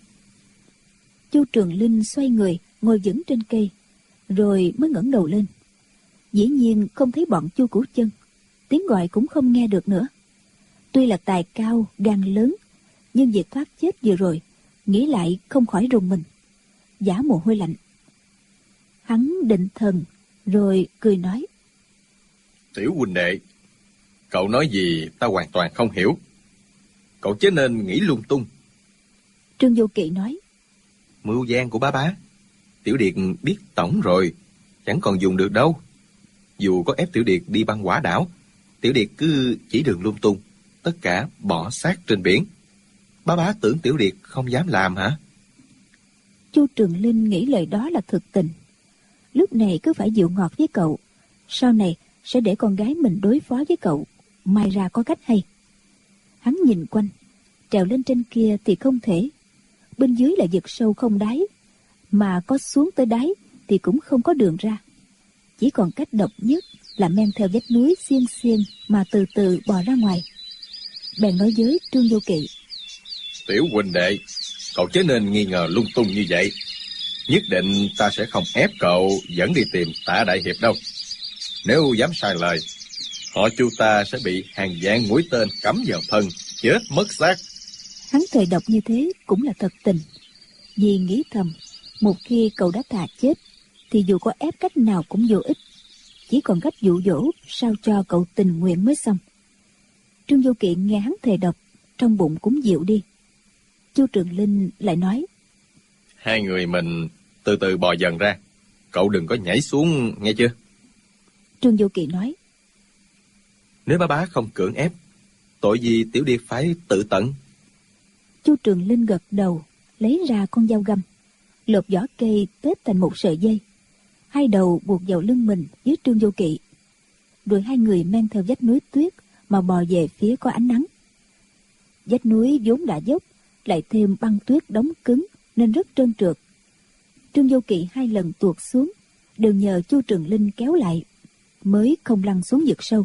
Chu Trường Linh xoay người ngồi vững trên cây, rồi mới ngẩng đầu lên. Dĩ nhiên không thấy bọn Chu Cửu Chân, tiếng gọi cũng không nghe được nữa. Tuy là tài cao, gan lớn, nhưng việc thoát chết vừa rồi, nghĩ lại không khỏi rùng mình, vã mồ hôi lạnh. Hắn định thần, rồi cười nói: Tiểu huynh đệ, cậu nói gì ta hoàn toàn không hiểu. Cậu chớ nên nghĩ lung tung. Trương Vô Kỵ nói: Mưu gian của bá, Tiểu Điệt biết tổng rồi, chẳng còn dùng được đâu. Dù có ép Tiểu Điệt đi băng quả đảo, Tiểu Điệt cứ chỉ đường lung tung, tất cả bỏ xác trên biển. Bá tưởng Tiểu Điệt không dám làm hả? Chu Trường Linh nghĩ lời đó là thực tình. Lúc này cứ phải dịu ngọt với cậu, sau này sẽ để con gái mình đối phó với cậu, may ra có cách hay. Hắn nhìn quanh, trèo lên trên kia thì không thể, bên dưới là vực sâu không đáy, mà có xuống tới đáy thì cũng không có đường ra. Chỉ còn cách độc nhất là men theo vách núi xiên xiên mà từ từ bò ra ngoài. Bèn nói với Trương Vô Kỵ: Tiểu huynh đệ, cậu chớ nên nghi ngờ lung tung như vậy. Nhất định ta sẽ không ép cậu dẫn đi tìm Tạ đại hiệp đâu. Nếu dám sai lời, họ Chu ta sẽ bị hàng vạn mũi tên cắm vào thân, chết mất xác. Hắn thề độc như thế cũng là thật tình, vì nghĩ thầm, một khi cậu đã thà chết thì dù có ép cách nào cũng vô ích, chỉ còn cách dụ dỗ sao cho cậu tình nguyện mới xong. Trương Vô Kỵ nghe hắn thề độc, trong bụng cũng dịu đi. Chu Trường Linh lại nói: Hai người mình từ từ bò dần ra, cậu đừng có nhảy xuống nghe chưa? Trương Vô Kỵ nói: Nếu bá không cưỡng ép, tội gì Tiểu Điệt phải tự tận. Chu Trường Linh gật đầu, lấy ra con dao găm, lột vỏ cây tết thành một sợi dây, hai đầu buộc vào lưng mình với Trương Vô Kỵ. Rồi hai người men theo vách núi tuyết mà bò về phía có ánh nắng. Vách núi vốn đã dốc, lại thêm băng tuyết đóng cứng nên rất trơn trượt. Trương Vô Kỵ hai lần tuột xuống, đều nhờ Chu Trường Linh kéo lại, mới không lăn xuống vực sâu.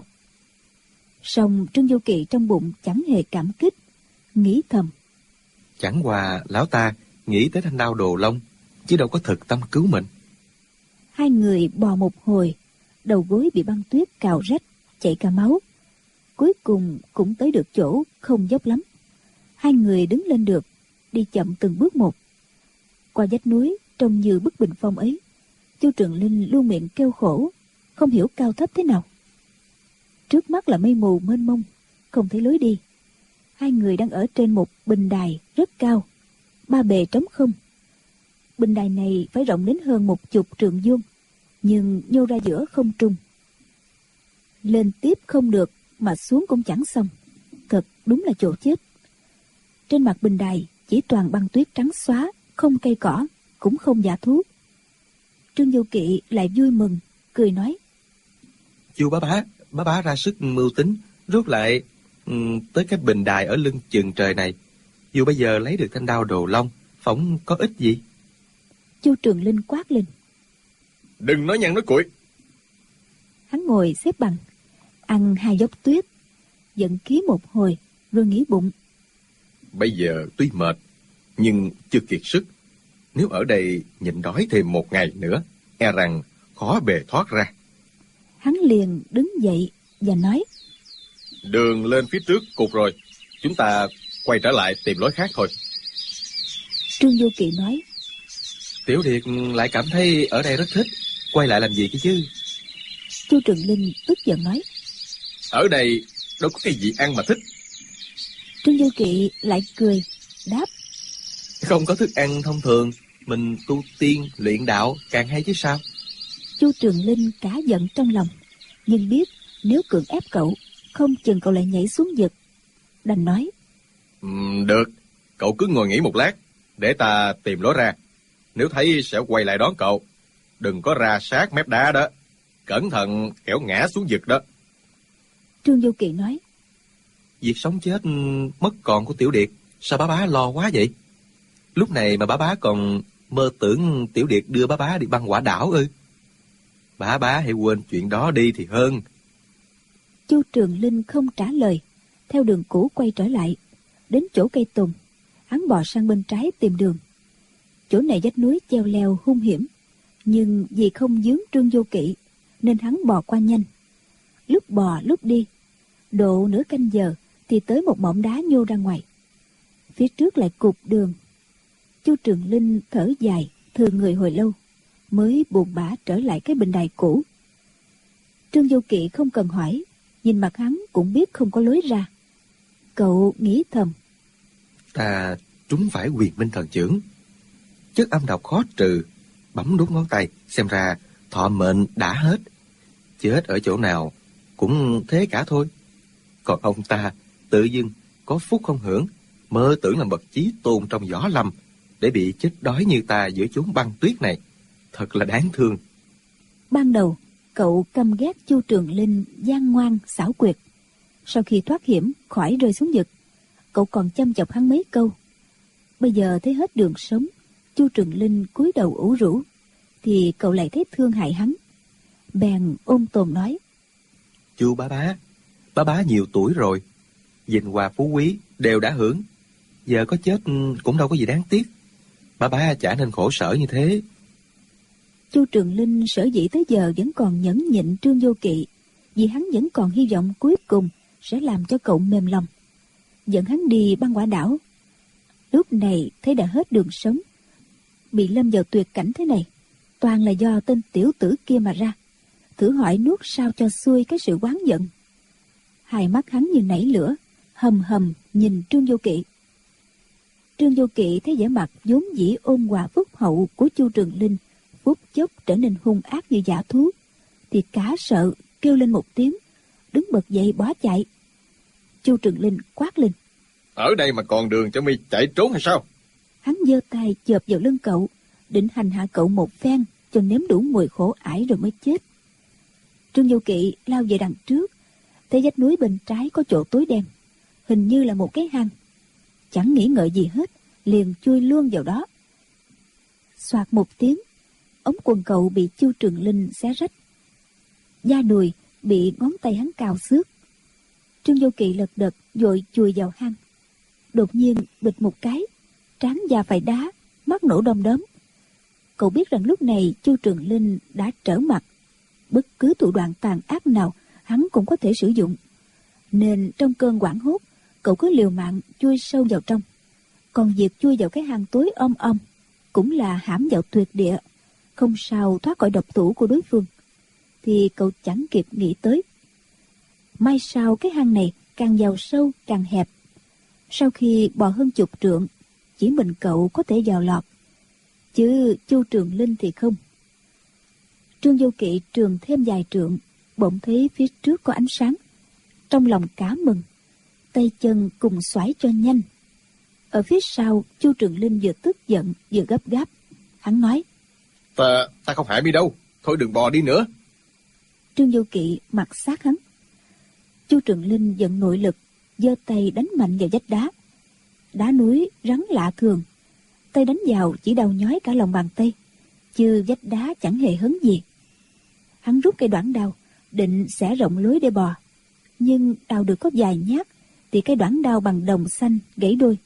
Song Trương Vô Kỵ trong bụng chẳng hề cảm kích, nghĩ thầm: Chẳng qua lão ta nghĩ tới thanh đao Đồ Long, chứ đâu có thực tâm cứu mình. Hai người bò một hồi, đầu gối bị băng tuyết cào rách, chảy cả máu. Cuối cùng cũng tới được chỗ không dốc lắm. Hai người đứng lên được, đi chậm từng bước một. Qua vách núi trông như bức bình phong ấy, Chu Trường Linh luôn miệng kêu khổ, không hiểu cao thấp thế nào. Trước mắt là mây mù mênh mông, không thấy lối đi. Hai người đang ở trên một bình đài rất cao, ba bề trống không. Bình đài này phải rộng đến hơn 10 trượng vuông, nhưng nhô ra giữa không trung. Lên tiếp không được, mà xuống cũng chẳng xong. Thật đúng là chỗ chết. Trên mặt bình đài chỉ toàn băng tuyết trắng xóa, không cây cỏ, cũng không dã thú. Trương Vô Kỵ lại vui mừng, cười nói: Chu bá ra sức mưu tính, rút lại tới cái bình đài ở lưng chừng trời này. Dù bây giờ lấy được thanh đao Đồ Long, phỏng có ích gì. Chu Trường Linh quát lên: Đừng nói nhăng nói cuội. Hắn ngồi xếp bằng, ăn hai dốc tuyết, giận khí một hồi, rồi nghĩ bụng: Bây giờ tuy mệt, nhưng chưa kiệt sức. Nếu ở đây nhịn đói thêm 1 ngày nữa, e rằng khó bề thoát ra. Hắn liền đứng dậy và nói: Đường lên phía trước cụt rồi, chúng ta quay trở lại tìm lối khác thôi. Trương Vô Kỵ nói: Tiểu Điệt lại cảm thấy ở đây rất thích, quay lại làm gì chứ chứ? Chu Trường Linh tức giận nói: Ở đây đâu có cái gì ăn mà thích. Trương Vô Kỵ lại cười, đáp: Không có thức ăn thông thường, mình tu tiên luyện đạo càng hay chứ sao? Chu Trường Linh cả giận trong lòng, nhưng biết nếu cưỡng ép cậu, không chừng cậu lại nhảy xuống vực. Đành nói: Được, cậu cứ ngồi nghỉ một lát, để ta tìm lối ra. Nếu thấy sẽ quay lại đón cậu. Đừng có ra sát mép đá đó, cẩn thận kẻo ngã xuống vực đó. Trương Vô Kỵ nói: Việc sống chết mất còn của Tiểu Điệt, sao bá lo quá vậy? Lúc này mà bá còn mơ tưởng Tiểu Điệt đưa bá đi băng quả đảo ư? Bá hãy quên chuyện đó đi thì hơn. Chu Trường Linh không trả lời, theo đường cũ quay trở lại, đến chỗ cây tùng. Hắn bò sang bên trái tìm đường. Chỗ này vách núi treo leo hung hiểm, nhưng vì không vướng Trương Vô Kỵ nên hắn bò qua nhanh. Lúc bò lúc đi, độ nửa canh giờ thì tới một mỏm đá nhô ra ngoài. Phía trước lại cụt đường. Chu Trường Linh thở dài, thừa người hồi lâu, mới buồn bã trở lại cái bình đài cũ. Trương Vô Kỵ không cần hỏi, nhìn mặt hắn cũng biết không có lối ra. Cậu nghĩ thầm: Ta trúng phải Huyền Minh Thần Chưởng, chất âm độc khó trừ, bấm đốt ngón tay, xem ra thọ mệnh đã hết. Chết ở chỗ nào cũng thế cả thôi. Còn ông ta tự dưng có phúc không hưởng, mơ tưởng là bậc chí tôn trong võ lâm, để bị chết đói như ta giữa chốn băng tuyết này, thật là đáng thương. Ban đầu cậu căm ghét Chu Trường Linh gian ngoan xảo quyệt. Sau khi thoát hiểm khỏi rơi xuống vực, cậu còn chăm chọc hắn mấy câu. Bây giờ thấy hết đường sống, Chu Trường Linh cúi đầu ủ rũ, thì cậu lại thấy thương hại hắn. Bèn ôm tồn nói: Chu bá bá nhiều tuổi rồi, vinh hoa phú quý đều đã hưởng, giờ có chết cũng đâu có gì đáng tiếc. Bá chả nên khổ sở như thế. Chu Trường Linh sở dĩ tới giờ vẫn còn nhẫn nhịn Trương Vô Kỵ, vì hắn vẫn còn hy vọng cuối cùng sẽ làm cho cậu mềm lòng, dẫn hắn đi băng quả đảo. Lúc này thấy đã hết đường sống, bị lâm vào tuyệt cảnh thế này, toàn là do tên tiểu tử kia mà ra. Thử hỏi nuốt sao cho xuôi cái sự oán giận. Hai mắt hắn như nảy lửa, hầm hầm nhìn Trương Vô Kỵ. Trương Vô Kỵ thấy vẻ mặt vốn dĩ ôn hòa phúc hậu của Chu Trường Linh phút chốc trở nên hung ác như dã thú, thì cả sợ kêu lên một tiếng, đứng bật dậy bỏ chạy. Chu Trường Linh quát lên: Ở đây mà còn đường cho mi chạy trốn hay sao? Hắn giơ tay chộp vào lưng cậu, định hành hạ cậu một phen cho nếm đủ mùi khổ ải rồi mới chết. Trương Vô Kỵ lao về đằng trước, thấy vách núi bên trái có chỗ tối đen, hình như là một cái hang. Chẳng nghĩ ngợi gì hết, liền chui luôn vào đó. Soạt một tiếng, ống quần cậu bị Chu Trường Linh xé rách, da đùi bị ngón tay hắn cào xước. Trương Vô Kỵ lật đật vội chui vào hang. Đột nhiên bịch một cái, trán da phải đá, mắt nổ đom đóm. Cậu biết rằng lúc này Chu Trường Linh đã trở mặt, bất cứ thủ đoạn tàn ác nào hắn cũng có thể sử dụng, nên trong cơn hoảng hốt, cậu cứ liều mạng chui sâu vào trong. Còn việc chui vào cái hang tối om om cũng là hãm vào tuyệt địa, không sao thoát khỏi độc thủ của đối phương, thì cậu chẳng kịp nghĩ tới. May sao cái hang này càng vào sâu càng hẹp. Sau khi bò hơn 10 trượng, chỉ mình cậu có thể vào lọt, chứ Chu Trường Linh thì không. Trương Vô Kỵ trường thêm vài trượng, bỗng thấy phía trước có ánh sáng, trong lòng cả mừng, tay chân cùng xoáy cho nhanh. Ở phía sau, Chu Trường Linh vừa tức giận vừa gấp gáp. Hắn nói: Ta không hại mi đâu, thôi đừng bò đi nữa. Trương Vô Kỵ mặt sát hắn. Chu Trường Linh giận nội lực, giơ tay đánh mạnh vào vách đá. Đá núi rắn lạ thường, tay đánh vào chỉ đau nhói cả lòng bàn tay, chứ vách đá chẳng hề hấn gì. Hắn rút cây đoản đao, định xẻ rộng lối để bò, nhưng đào được có vài nhát thì cái đoản đao bằng đồng xanh gãy đôi.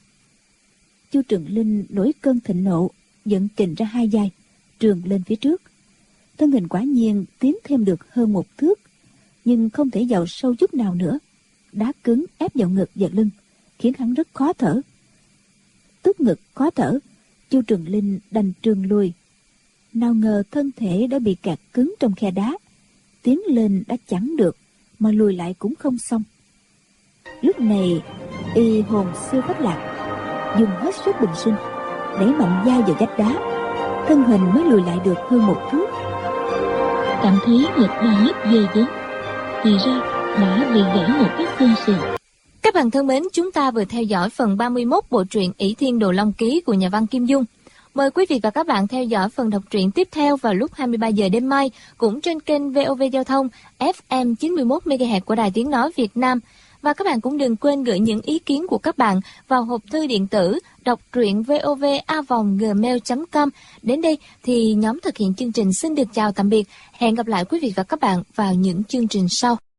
Chu Trường Linh nổi cơn thịnh nộ, dẫn kình ra hai vai, trường lên phía trước. Thân hình quả nhiên tiến thêm được hơn 1 thước, nhưng không thể vào sâu chút nào nữa. Đá cứng ép vào ngực và lưng, khiến hắn rất khó thở. Tức ngực khó thở, Chu Trường Linh đành trường lui. Nào ngờ thân thể đã bị kẹt cứng trong khe đá, tiến lên đã chẳng được, mà lùi lại cũng không xong. Lúc này y hồn siêu phách lạc, dùng hết sức bình sinh, đẩy mạnh vai vào vách đá, thân hình mới lùi lại được hơn 1 thước. Cảm thấy ngực đau nhức ghê gớm, thì ra đã bị gãy một cái xương sườn. Các bạn thân mến, chúng ta vừa theo dõi phần 31 bộ truyện Ỷ Thiên Đồ Long Ký của nhà văn Kim Dung. Mời quý vị và các bạn theo dõi phần đọc truyện tiếp theo vào lúc 23 giờ đêm mai, cũng trên kênh VOV Giao thông FM 91 MHz của Đài Tiếng nói Việt Nam. Và các bạn cũng đừng quên gửi những ý kiến của các bạn vào hộp thư điện tử đọc truyện vova@gmail.com. Đến đây thì nhóm thực hiện chương trình xin được chào tạm biệt. Hẹn gặp lại quý vị và các bạn vào những chương trình sau.